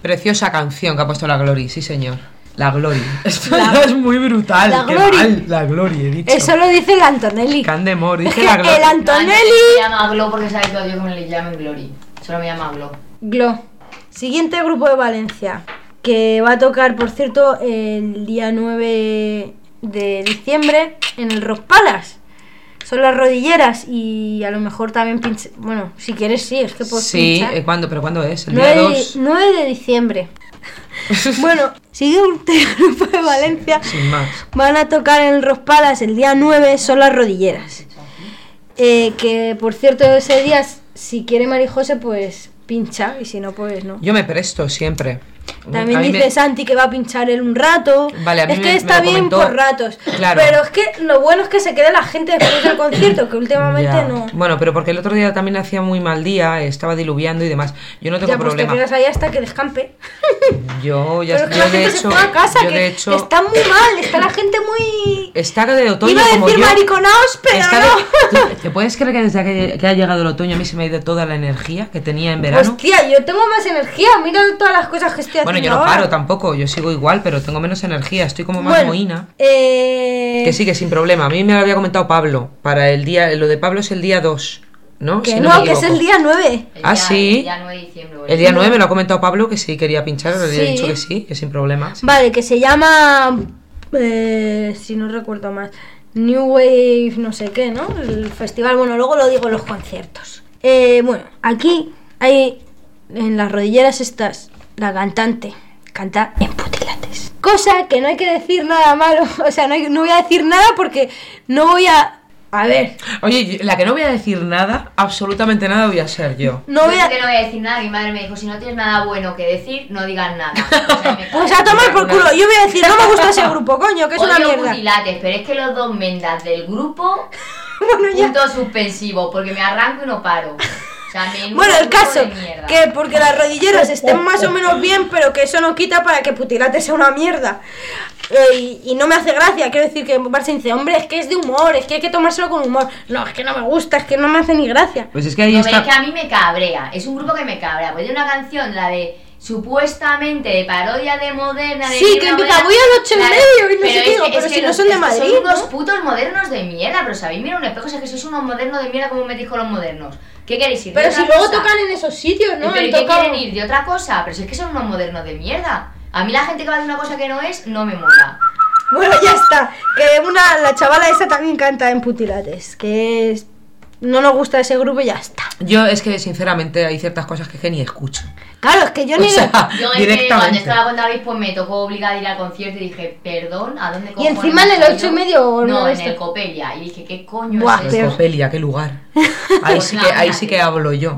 Preciosa canción que ha puesto la Glory, sí señor. La Glory. Esto la, es muy brutal. La Qué Glory. mal, la Glory, he dicho. Eso lo dice el Antonelli. Candemore, dice Es la que Glory. el Antonelli... No, me llama Glo porque sabe que odio que me le llamen Glory. Solo me llama Glo. Glo. Siguiente grupo de Valencia, que va a tocar, por cierto, el día nueve de diciembre en el Rock Palace. Son las Rodilleras y a lo mejor también pinche... Bueno, si quieres sí, es que puedes Sí, pinchar. ¿eh, ¿cuándo? ¿Pero cuándo es? El día dos. nueve de diciembre. Bueno, siguiente grupo de Valencia. Sin más. Van a tocar en el Rock Palace el día nueve, son las Rodilleras. Eh, que, por cierto, ese día, si quiere Marijose, pues pincha, y si no, pues no. Yo me presto siempre. También A mí dice me- Santi que va a pinchar él un rato. Vale, a mí es que me- me está lo bien comentó- por ratos. Claro. Pero es que lo bueno es que se quede la gente después del concierto, que últimamente Ya. no. Bueno, pero porque el otro día también hacía muy mal día, estaba diluviando y demás. Yo no tengo Ya, pues te problema. quedas ahí hasta que descampe. Yo ya Pero es que yo la de gente se hecho, fue a casa, yo que de hecho está muy mal, está la gente muy... está de otoño Iba a como decir yo. mariconaos, pero Está no. de- ¿Tú- ¿Te puedes creer que desde que, que ha llegado el otoño a mí se me ha ido toda la energía que tenía en verano? Hostia, yo tengo más energía, mira todas las cosas que estoy Bueno, haciendo yo no ahora. paro tampoco, yo sigo igual, pero tengo menos energía, estoy como más Bueno, mohína. Eh... Que sí, que sin problema. A mí me lo había comentado Pablo. Para el día, lo de Pablo es el día dos, ¿no? Que Si no, me que es el equivoco. día nueve. El Ah, día- sí. El día nueve de diciembre. El día nueve me lo ha comentado Pablo que sí quería pinchar, le Sí. he dicho que sí, que sin problema. sí. Vale, que se llama... Eh, si no recuerdo más... New Wave no sé qué, ¿no? El festival, bueno, luego lo digo en los conciertos. Eh, bueno, aquí hay... En las rodilleras estas, la cantante canta en putilates. Cosa que no hay que decir nada malo. O sea, no, hay- no voy a decir nada porque no voy a... A ver, Oye, la que no voy a decir nada, absolutamente nada voy a ser yo. no Yo voy sí a... que no voy a decir nada. Mi madre me dijo, si no tienes nada bueno que decir, no digas nada. O sea, me Pues a tomar por culo. Yo voy a decir, no me gusta ese grupo, coño, que es una Odio mierda. Putilates, pero es que los dos mendas del grupo, Bueno, ya. punto suspensivo, porque me arranco y no paro. O sea, menudo Bueno, el grupo caso, de mierda. que porque las rodilleras estén más o menos bien, pero que eso no quita para que Putilate sea una mierda. Eh, y, y no me hace gracia, quiero decir que Barça dice, hombre, es que es de humor, es que hay que tomárselo con humor. No, es que no me gusta, es que no me hace ni gracia. Pues es que ahí No, pero está. es que a mí me cabrea, es un grupo que me cabrea. Pues hay una canción, la de supuestamente de parodia de moderna de Sí, Mirna que empieza, Moderna, voy al ocho y claro, medio y no pero sé es qué, digo, que- pero es si que no los- son de es que Madrid, son unos ¿no? putos modernos de mierda, pero sabéis, mira un espejo, si es que sois unos modernos de mierda, como me dijo los modernos. ¿Qué queréis ir? de Pero otra si luego cosa? tocan en esos sitios, ¿no? ¿Pero Han y qué tocado- quieren ir? ¿De otra cosa? Pero si es que son unos modernos de mierda. A mí la gente que va de una cosa que no es, no me mola. Bueno, ya está. Que una, la chavala esa también canta en Putilates, que es... No nos gusta ese grupo y ya está. Yo es que sinceramente hay ciertas cosas que, que ni escucho. Claro, es que yo O ni... sea, Yo es que cuando directamente. estaba con David, pues me tocó obligada a ir al concierto y dije, perdón, ¿a dónde cojones encima en el he ido? ocho y medio o No, no en esto. el Copelia. Y dije, ¿qué coño Buah, es Qué eso? Copelia, qué lugar. Ahí sí que, ahí sí que hablo yo.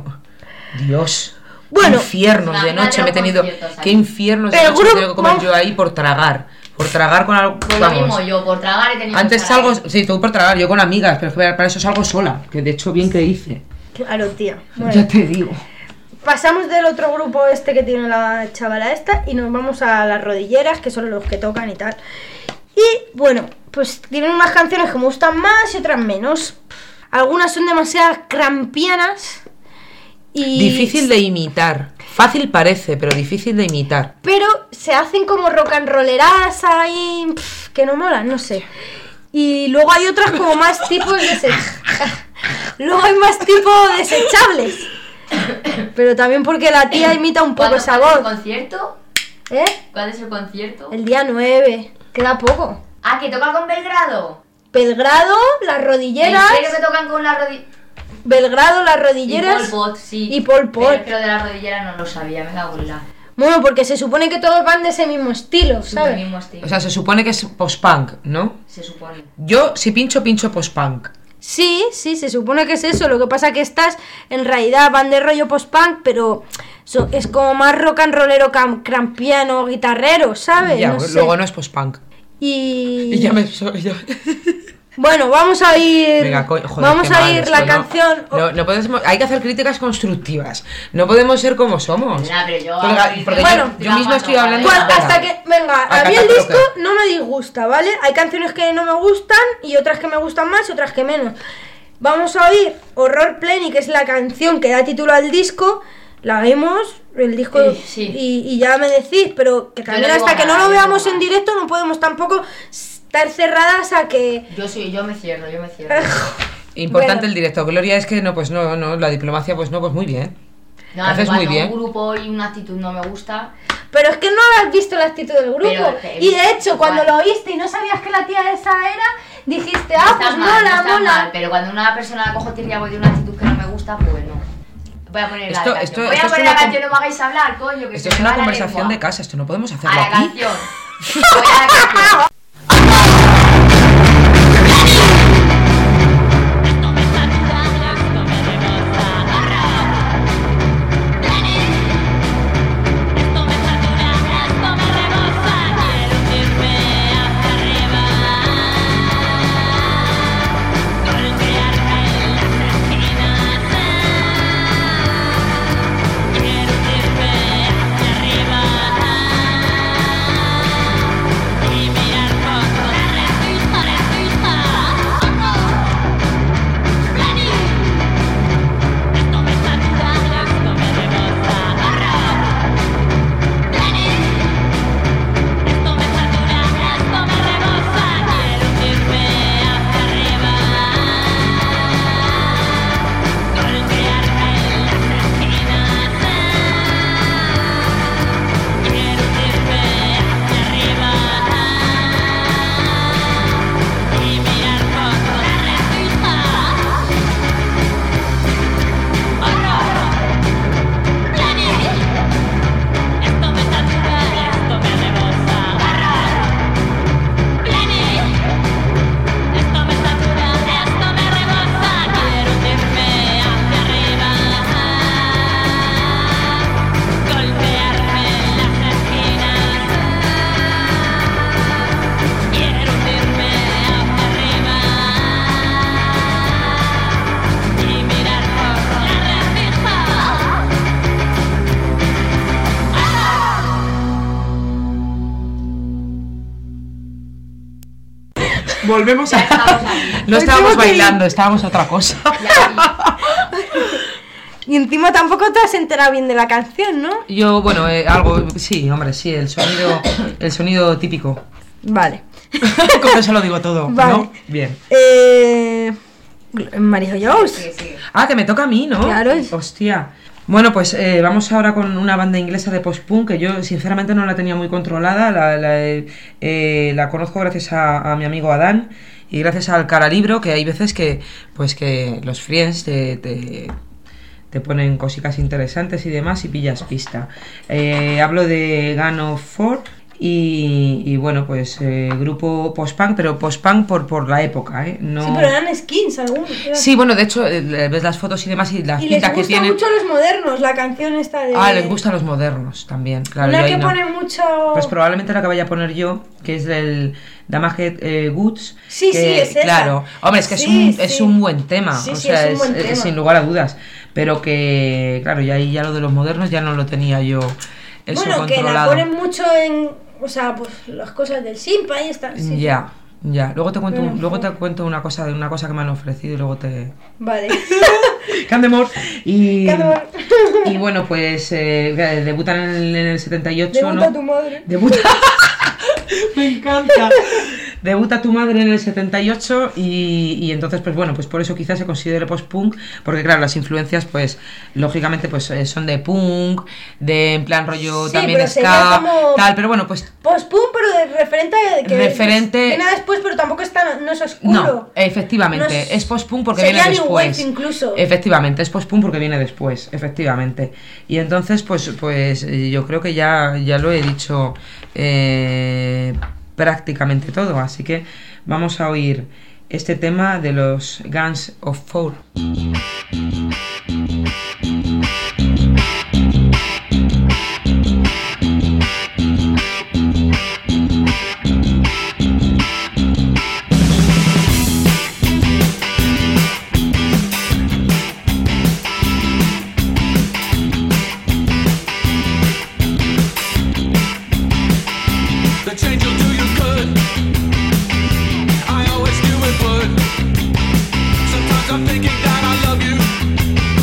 Dios. Bueno, qué infiernos de imagínate noche me he los tenido. conciertos ahí. Qué infiernos de El noche me he grupo- tenido que comer vamos- yo ahí por tragar. Por tragar con algo. Pues lo mismo Vamos. yo, por tragar he tenido Antes que estar salgo. ahí. Sí, tú por tragar, yo con amigas, pero es que para eso salgo sola. Que de hecho, bien que hice. Claro, tía. Bueno. Ya te digo. Pasamos del otro grupo este que tiene la chavala esta y nos vamos a las rodilleras, que son los que tocan y tal. Y bueno, pues tienen unas canciones que me gustan más y otras menos. Algunas son demasiado crampianas y... Difícil de imitar. Fácil parece, pero difícil de imitar. Pero se hacen como rock and rolleras ahí, pf, que no molan, no sé. Y luego hay otras como más tipos desechables. Luego hay más tipos desechables. Pero también porque la tía imita un poco ¿Cuándo esa es el voz. concierto? ¿Eh? ¿Cuándo es el concierto? El día nueve. Queda poco. Ah, que toca con Belgrado. Belgrado, las rodilleras. ¿En serio que tocan con la rodilla? Belgrado, las Y rodilleras. Pol Pot, sí. y Pol Pot. Pero es que lo de la rodillera no lo sabía, me cago en la. Bueno, porque se supone que todos van de ese mismo estilo, Súper ¿sabes? mismo estilo. O sea, se supone que es post-punk, ¿no? Se supone. Yo, si pincho, pincho post-punk. Sí, sí, se supone que es eso. Lo que pasa que estas en realidad van de rollo post-punk, pero so- es como más rock and rollero, cam- crampiano, guitarrero, ¿sabes? Ya, No sé. luego no es post-punk. Y... Y ya me. so- ya- Bueno, vamos a ir... Venga, coño, joder, vamos qué a mal ir esto, la ¿no? canción... No, no podemos, hay que hacer críticas constructivas. No podemos ser como somos. Ya, pero yo. Porque- hago porque Bueno, yo, yo mismo estoy hablando. Bueno, Venga. hasta que... Venga, a Acá mí el está, disco creo que- no me disgusta, ¿vale? Hay canciones que no me gustan y otras que me gustan más y otras que menos. Vamos a oír Horror Plenty, que es la canción que da título al disco. la vemos, el disco, Sí, sí. Y, y ya me decís, pero que también no digo hasta que nada, no lo yo no veamos digo en nada. directo no podemos tampoco estar cerradas a que... Yo sí, yo me cierro, yo me cierro. Importante Bueno. el directo. Gloria, es que no, pues no, no, la diplomacia, pues no, pues muy bien. No, Lo haces cuando muy bien. un grupo y una actitud no me gusta. Pero es que no has visto la actitud del grupo. Pero, eh, y de hecho, cuando igual. lo oíste y no sabías que la tía esa era, dijiste, No ah, está pues mal, mola, no está mola. mal, pero cuando una persona la cojo tirria voy de una actitud que no me gusta, pues no. Voy a poner Esto- la esto- canción. Voy esto a es poner una la com- canción, no me hagáis hablar, coño. Que Esto se es me una va la conversación lengua. de casa, esto no podemos A hacerlo la aquí. canción. Voy a la canción. Volvemos a... Estamos aquí. No Pues estábamos tengo que ir. bailando, estábamos a otra cosa. Y encima tampoco te has enterado bien de la canción, ¿no? Yo, bueno, eh, algo... Sí, hombre, sí, el sonido, el sonido típico. Vale. Con eso lo digo todo, Vale. ¿no? Bien. Eh... Mario Jones. Sí, sí. Ah, que me toca a mí, ¿no? Claro. Hostia. Bueno, pues eh, vamos ahora con una banda inglesa de post-punk que yo sinceramente no la tenía muy controlada. La, la, eh, eh, la conozco gracias a, a mi amigo Adán y gracias al Caralibro, que hay veces que, pues que los friends te, te, te ponen cositas interesantes y demás y pillas pista. Eh, hablo de Gun of Four. Y, y bueno, pues eh, grupo post-punk, pero post-punk por, por la época, ¿eh? No... Sí, pero eran skins algunos. Sí, bueno, de hecho, eh, ves las fotos y demás y la Y les cinta gusta que tienen. mucho a los modernos, la canción esta de... Ah, les gustan los modernos también, claro. yo Una ahí que no. pone mucho... Pues probablemente la que vaya a poner yo, que es del Damaged eh, Goods. Sí, que, sí, es esa. Claro, hombre, es que Sí, es, un, sí. es un buen tema, Sí, o sí, sea, es un buen es- tema. sin lugar a dudas. Pero que, claro, ya ahí ya lo de los modernos ya no lo tenía yo eso Bueno, que la controlado. ponen mucho en... O sea, pues las cosas del Simpa y está... sí. Ya, ya. Luego te cuento, Bueno, luego te fue. cuento una cosa de una cosa que me han ofrecido y luego te. Vale. Candemore. Y, Candemore. y bueno, pues eh, debutan en el, en el setenta y ocho, Debuta ¿no? tu madre. Debuta. Me encanta. Debuta tu madre en el setenta y ocho y, y entonces pues bueno, pues por eso quizás se considere post-punk, porque claro, las influencias pues lógicamente pues eh, son de punk, de en plan rollo Sí, también pero sería ska, como- tal, pero bueno, pues Post-punk, pero de referente a que Referente- viene después, pero tampoco está, no es oscuro. no, efectivamente, No es- es post-punk porque sería viene New después. Wave incluso. Efectivamente, es post-punk porque viene después, efectivamente. Y entonces, pues, pues eh, yo creo que ya, ya lo he dicho eh, prácticamente todo. Así que vamos a oír este tema de los Guns of Four. The change will do you good. I always knew it would. Sometimes I'm thinking that I love you.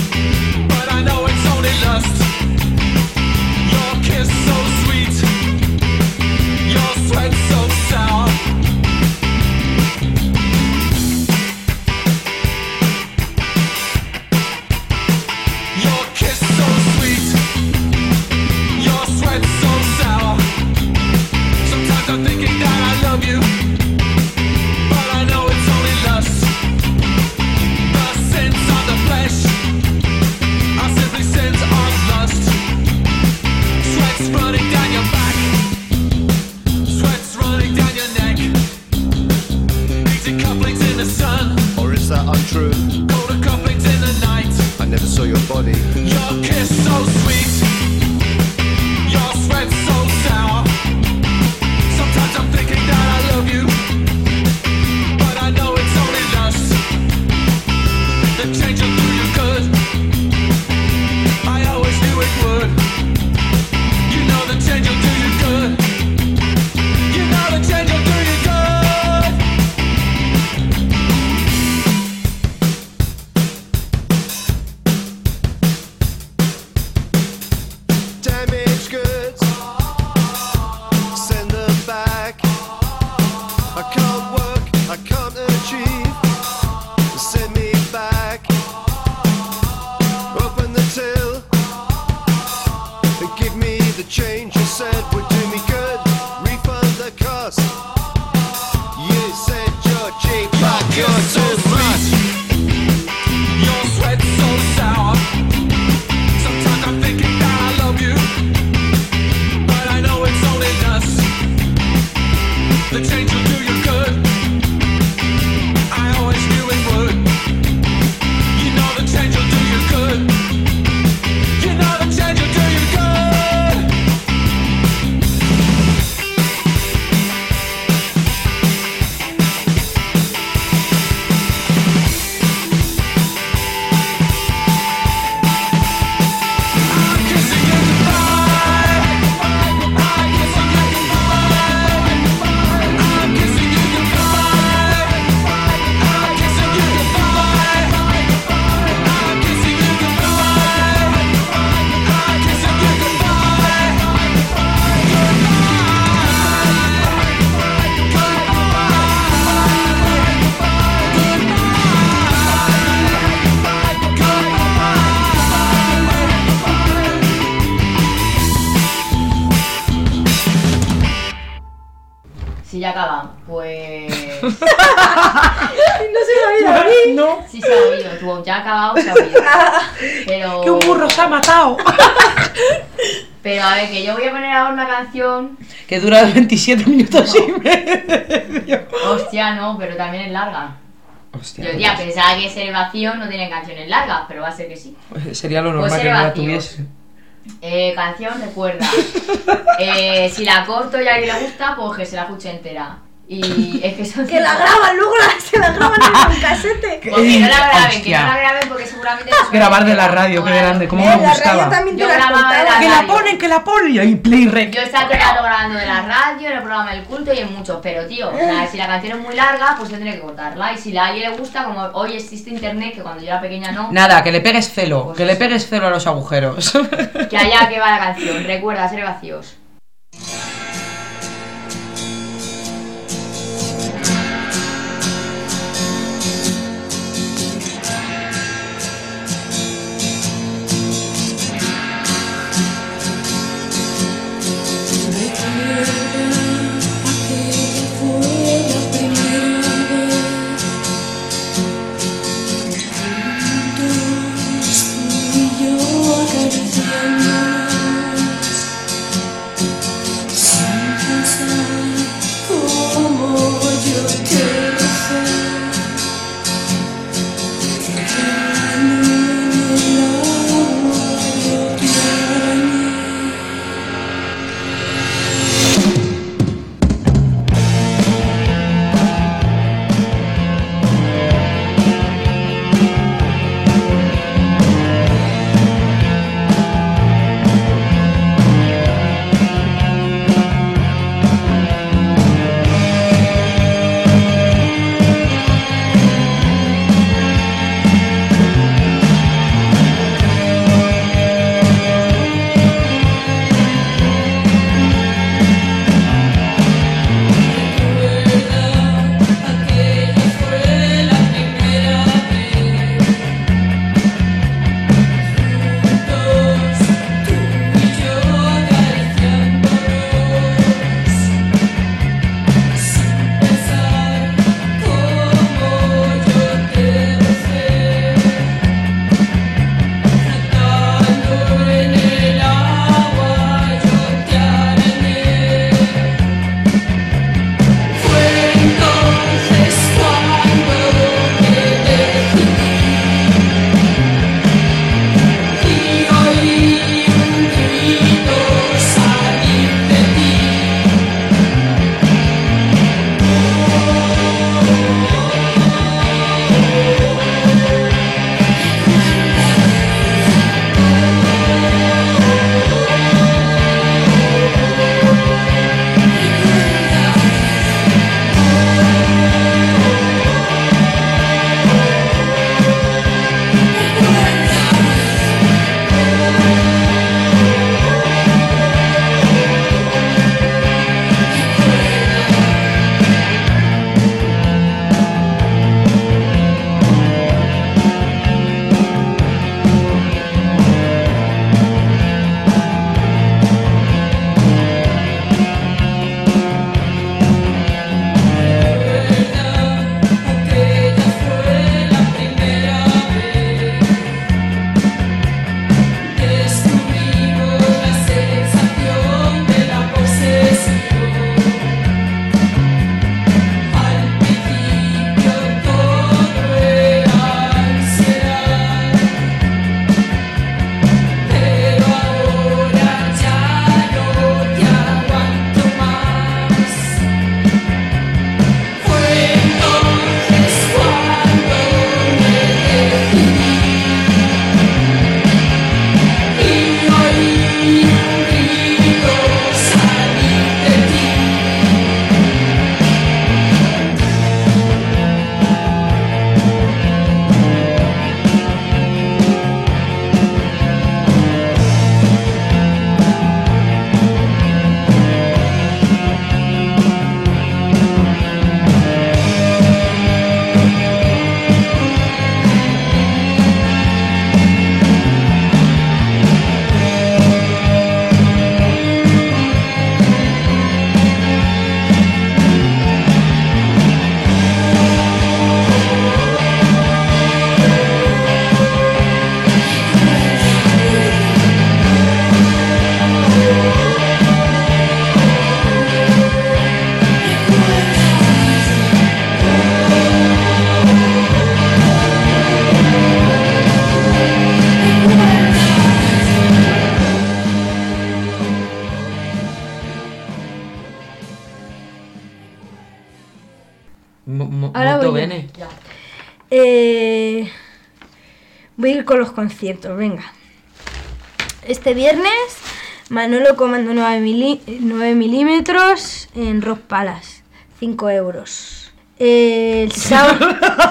Sí, ya acaba. Pues... no se lo ha oído a mí. No. Sí se ha oído, tu ya ha acabado, se ha oído. Pero... ¡Que un burro se ha matado! Pero a ver, que yo voy a poner ahora una canción... Que dura veintisiete minutos y medio. Hostia, no, pero también es larga. Hostia. Yo ya pensaba que Ser Vacío no tiene canciones largas, pero va a ser que sí. Pues sería lo normal Pues que no la Vacíos. tuviese. Eh, canción, recuerda. Eh, si la corto y a alguien le gusta, pues que se la escuche entera. Y es que son... Que la graban, luego la, se la graban en un casete. Pues que no la graben, que Hostia. no la graben porque seguramente... no suena Grabar de la entera. radio, qué Bueno, grande, cómo Eh, me la radio gustaba. también te Yo la grababa de contaba. la ¡Que la radio. ponen, que la ponen! Y ahí play rec. Yo he estado todo el rato grabando de la radio, en el programa del culto y en muchos, pero tío, o sea, si la canción es muy larga, pues tendré que cortarla. Y si a alguien le gusta, como hoy existe internet, que cuando yo era pequeña no, Nada, que le pegues celo, Pues que le eso. pegues celo a los agujeros. que allá que va la canción. Recuerda, Ser Vacíos. Juntos tú y yo acariciándonos. Mo- mo- Ahora molto voy yo. bene. Ya. Eh, voy a ir con los conciertos, venga. Este viernes, Manolo Comando nueve milímetros en Rock Palace, cinco euros. Eh, el sábado...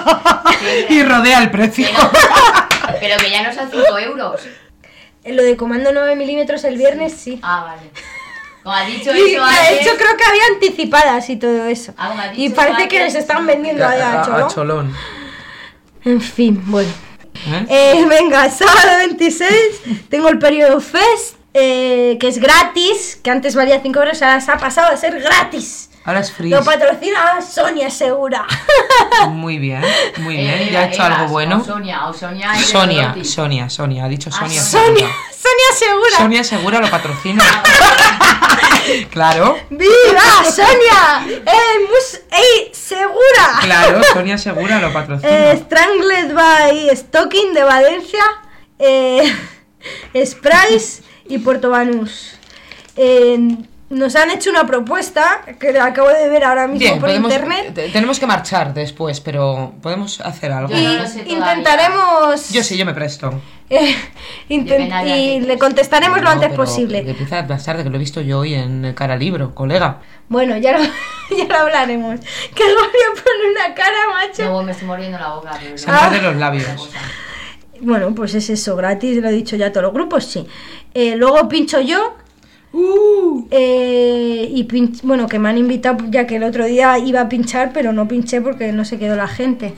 Y rodea el precio. Pero, pero que ya no son cinco euros. Lo de Comando nueve milímetros el viernes, sí. Ah, vale. Como ha dicho Y eso de antes... hecho creo que había anticipadas y todo eso. Ah, como ha dicho Y parece antes, que les están vendiendo A, allá a- a a Cholón. Cholón. En fin, bueno. ¿Eh? Eh, venga, sábado veintiséis tengo el Periodo Fest, eh, que es gratis, que antes valía cinco euros, ahora se ha pasado a ser gratis. Ahora es free. Lo patrocina Sonia Segura. Muy bien, muy Eh, bien. Eva, Ya ha hecho Eva, algo bueno. O Sonia, o Sonia. y de Sonia, Dorothy. Sonia, Sonia. Ha dicho Ah, Sonia. Sonia. Segura. Sonia Segura. Sonia Segura lo patrocina. Claro, ¡Viva Sonia! ¡Eh, mus ¡Ey, Segura! claro, Sonia Segura lo patrocina. Eh, Strangled by Stocking de Valencia, eh, Sprice y Puerto Banús. Eh, nos han hecho una propuesta que la acabo de ver ahora mismo Bien, por podemos, internet. te- tenemos que marchar después, pero podemos hacer algo. Yo no Y lo sé todavía. intentaremos. Yo sí, yo me presto. eh, inten- Depende de y las le contestaremos lo No, antes pero posible. Empieza más tarde, que lo he visto yo hoy en el Cara Libro, colega. Bueno, ya lo, ya lo hablaremos. Que Gloria pone una cara, macho. No, me estoy mordiendo la boca. Pero Se no. me arden los labios. Otra cosa. Bueno, pues es eso, gratis, lo he dicho ya a todos los grupos, sí. Eh, luego pincho yo. Uh. Eh, y pinch- bueno, que me han invitado ya que el otro día iba a pinchar, pero no pinché porque no se quedó la gente.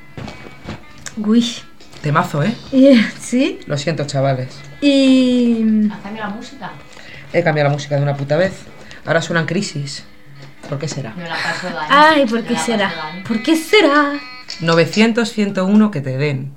Uy. Temazo, ¿eh? Y, sí. Lo siento, chavales. Y... ¿Has cambiado la música? He cambiado la música de una puta vez. Ahora suenan Crisis. ¿Por qué será? Me la paso Dani. Ay, ¿por Me qué la paso será? Dani. ¿Por qué será? novecientos, ciento uno que te den.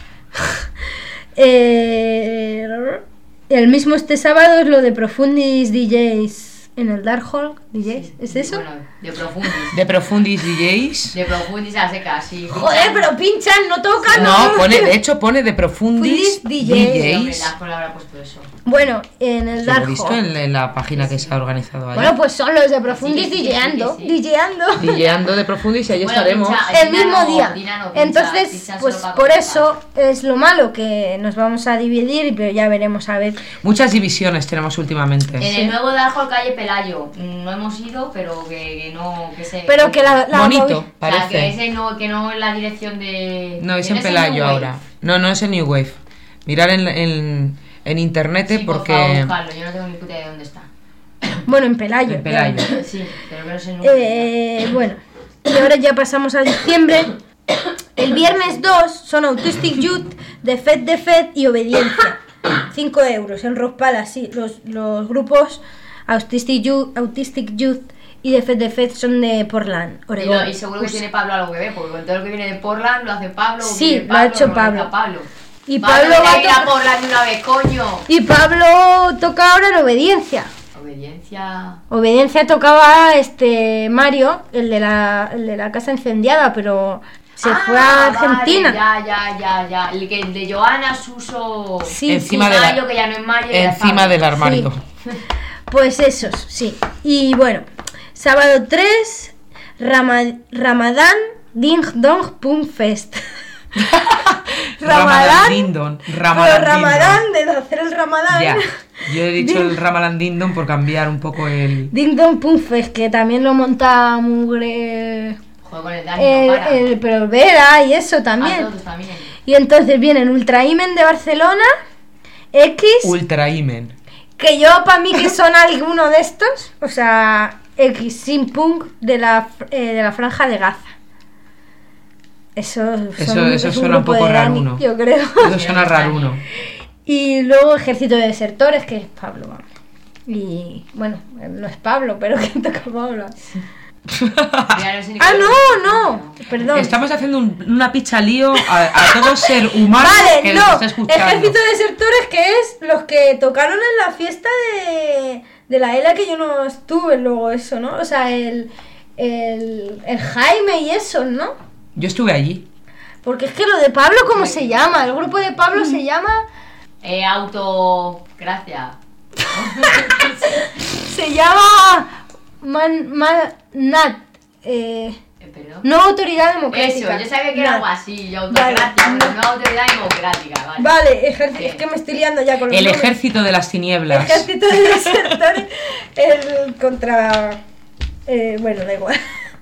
Eh, el mismo este sábado es lo de Profundis D Js en el Dark Hall. D Js, ¿es eso? Bueno, de Profundis. De Profundis D Js. De Profundis a secas, sí. Joder, pero pinchan, no tocan. No, pone, de hecho pone de Profundis Profundis D D Js. Sí, hombre, Js. la escuela habrá puesto eso. Bueno, en el Lo he Dark visto Hall. en, en la página que se ha organizado ahí. Bueno, pues son los de Profundis Sí, que sí, que sí, DJando, que sí. DJando. DJando de Profundis y ahí Bueno, estaremos. pincha. El Dina mismo no, día. Dina no pincha, Entonces, pincha pues solo para por comentar. eso es lo malo que nos vamos a dividir, pero ya veremos a ver. Muchas divisiones tenemos últimamente. En Sí. el nuevo Dark Hall calle Pelayo. Mm, No hemos ido, pero que, que no. Que se, Pero que la, la Bonito, movi- O sea, que parece. ese no, que no es la dirección de. No, es que en el Pelayo New Wave. ahora. No, no es en New Wave. Mirar en, en, en internet Sí, por porque... favor, buscarlo. Yo no tengo ni puta idea de dónde está. Bueno, en Pelayo. En Pelayo. Sí, pero que no sé el número. Eh, bueno, y ahora ya pasamos a diciembre. El viernes dos son Autistic Youth, de Fed de Fed y Obediencia. cinco euros en Rock Palace, sí. Los, los grupos Autistic Youth, Autistic Youth y de Fed de Fed son de Portland, Y, Oregón. lo- y seguro que Pues- tiene Pablo algo que ver, porque con todo lo que viene de Portland lo hace Pablo. Sí, viene lo ha hecho lo Pablo. organiza Pablo. Y Pablo, Pablo va a va a ir a tocar- Portland de una vez, coño. Y Pablo toca ahora en Obediencia. Obediencia. Obediencia tocaba este Mario, el de la, el de la casa incendiada, pero se Ah, fue a Argentina. Vale, ya, ya, ya, ya. El, que, el de Joana Suso. Sí, Encima sí. de la- Mario, que ya no es Mario. ya es Encima Pablo. del armario. Pues esos, sí. Y bueno, sábado tres, Rama- Ramadán Ding Dong Punk Fest. Ramadán Dindon. Pero Ramadán Ramadán, de hacer el Ramadán. Ya. Yo he dicho el Ramadán Dindon por cambiar un poco el... Ding Dong Punk Fest, que también lo monta Mugre. Joder, con el Dani, El, no para. el- pero Vera y eso Ah, también. todos también. Y entonces vienen Ultra Imen de Barcelona, X, Ultra Imen. que yo para mí que son alguno de estos, o sea, X Sin Punk de la, fr- eh, de la Franja de Gaza. Eso, son- Eso, eso es suena un grupo poco de Dani, raruno. yo creo. Eso suena raruno. Y luego Ejército de Desertores, que es Pablo. vamos. Y bueno, no es Pablo, pero que toca Pablo. Ya no sé ni Ah, cómo- no, no, perdón. Estamos haciendo un- una picha lío a, a todo ser humano que Vale, nos no, está escuchando. Ejército de Desertores, que es los que tocaron en la fiesta de, de la E L A, que yo no estuve luego eso, ¿no? O sea, el, el, el Jaime y eso, ¿no? Yo estuve allí. Porque es que lo de Pablo, ¿cómo se llama? El grupo de Pablo se llama... Eh, auto. Gracias. Se llama... Man, Man- Nat. Eh, ¿Perdón? No autoridad democrática. Eso, yo sabía que era algo así, yo autocracia, vale. Pero no autoridad democrática, vale. Vale, ejército, es que me estoy liando ya con los El nombres. ejército de las tinieblas. Ejército de desertores el contra... Eh, bueno, da igual.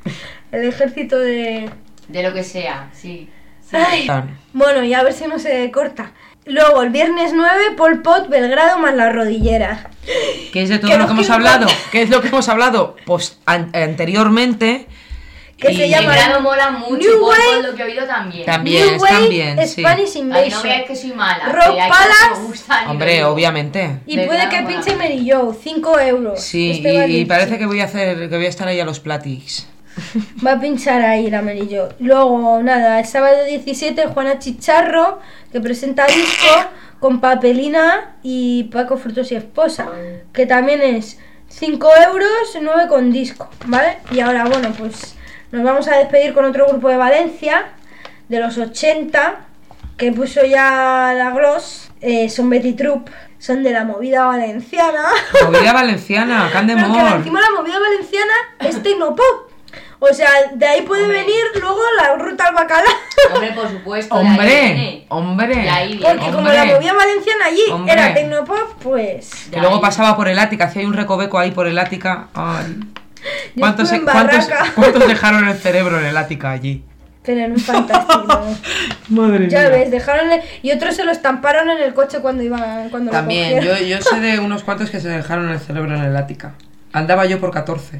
El ejército de... De lo que sea, sí. sí. Ay, bueno, y a ver si no se corta. Luego, el viernes nueve, Pol Pot, Belgrado más la rodillera. ¿Qué es de todo lo que hemos hablado? ¿Qué es lo que hemos hablado? Pues an anteriormente... Que se llama Belgrado mola mucho, New por, Wave, por lo que he oído también. También, New Wave, también, Spanish sí. Invasion. Ay, no veas que soy mala. Rock Palace. Hombre, obviamente. Y puede que pinche Mary Jo, cinco euros. Sí, este y, vale, y parece sí. que voy a hacer, que voy a estar ahí a los platics. Va a pinchar ahí la Mary Jo. Luego, nada, el sábado diecisiete, Juana Chicharro, que presenta disco con Papelina y Paco Frutos y Esposa, que también es cinco euros, nueve con disco, ¿vale? Y ahora, bueno, pues nos vamos a despedir con otro grupo de Valencia, de los ochenta, que puso ya la Gloss, eh, son Betty Troop, son de la movida valenciana. Movida valenciana, can de Pero que mor. encima la movida valenciana es tecnopop. O sea, de ahí puede Hombre. venir luego la ruta al bacalao. Hombre, por supuesto. Hombre, hombre. De ahí viene. Porque como la movida valenciana allí Hombre. era tecnopop, pues... Que luego pasaba por el Ática, hacía un recoveco ahí por el Ática. Ay. Yo ¿Cuántos, estuve en ¿cuántos, Barraca. ¿Cuántos dejaron el cerebro en el Ática allí? Pero en un fantástico. Madre Ya mía. ves, dejaron... el- Y otros se lo estamparon en el coche cuando iban... Cuando lo También, yo, cogieron. yo sé de unos cuantos que se dejaron el cerebro en el Ática. Andaba yo por catorce.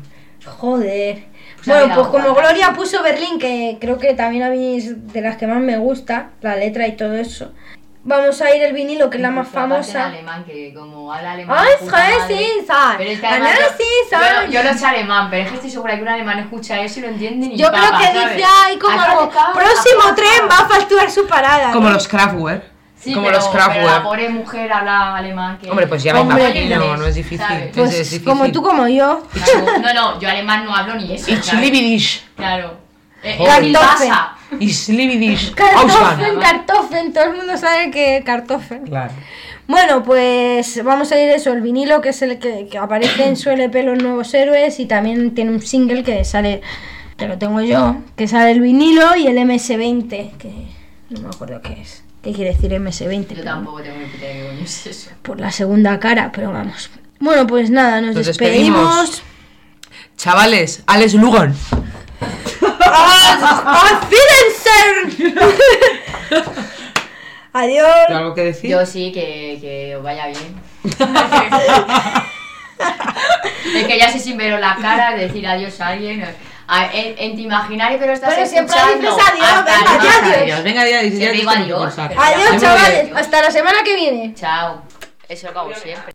Joder. Pues Bueno, había pues como otra. Gloria puso Berlín, que creo que también a mí es de las que más me gusta, la letra y todo eso. Vamos a ir el vinilo, que es la más Incluso aparte en famosa. alemán, que como habla alemán. ¡Ay, puta madre. sí, sabe! Pero es que además Ana, yo- sí, sabe. yo, yo no sé alemán, pero es que estoy segura que un alemán escucha eso y lo entiende ni Yo creo papa, que ¿sabes? dice, ay, como Acá algo, te cago, próximo acá te tren cago. va a facturar su parada. Como ¿no? los Kraftwerk. Sí, como pero, los pero la Kraftwerk. pobre mujer habla alemán. Que... Hombre, pues ya me Hombre, imagino, inglés, no es difícil. ¿sabes? Es- Pues es difícil. como tú, como yo. Claro, no, no, yo alemán no hablo ni eso. Ich ¿sabes? liebe dich. Claro. Eh, Joder. eh, ¿qué Kartoffeln. pasa? Ich liebe dich. Kartoffeln, Ausland. Kartoffeln, todo el mundo sabe que Kartoffeln. Claro. Bueno, pues vamos a ir eso, el vinilo, que es el que, que aparece en su L P Los Nuevos Héroes, y también tiene un single que sale, que lo tengo yo, que sale el vinilo y el M S veinte, que no me acuerdo qué es. ¿Qué quiere decir M S veinte? Yo pero tampoco tengo ni puta idea de qué coño es eso. por la segunda cara, pero vamos. Bueno, pues nada, nos, Nos despedimos. despedimos. Chavales, Alex Lugan. ¡Auf Wiedersehen! Adiós. ¿Algo que decir? Yo sí, que, que os vaya bien. Es que ya sé sin veros la cara, decir adiós a alguien. A- en, en tu imaginario que lo estás Pero siempre escuchando. dices adiós, hasta venga, luego. ya, adiós. Adiós, venga, ya, ya, Siempre ya digo tengo que adiós. pensar. Adiós, Muy bien. chavales. Hasta la semana que viene. Chao. Eso lo hago siempre.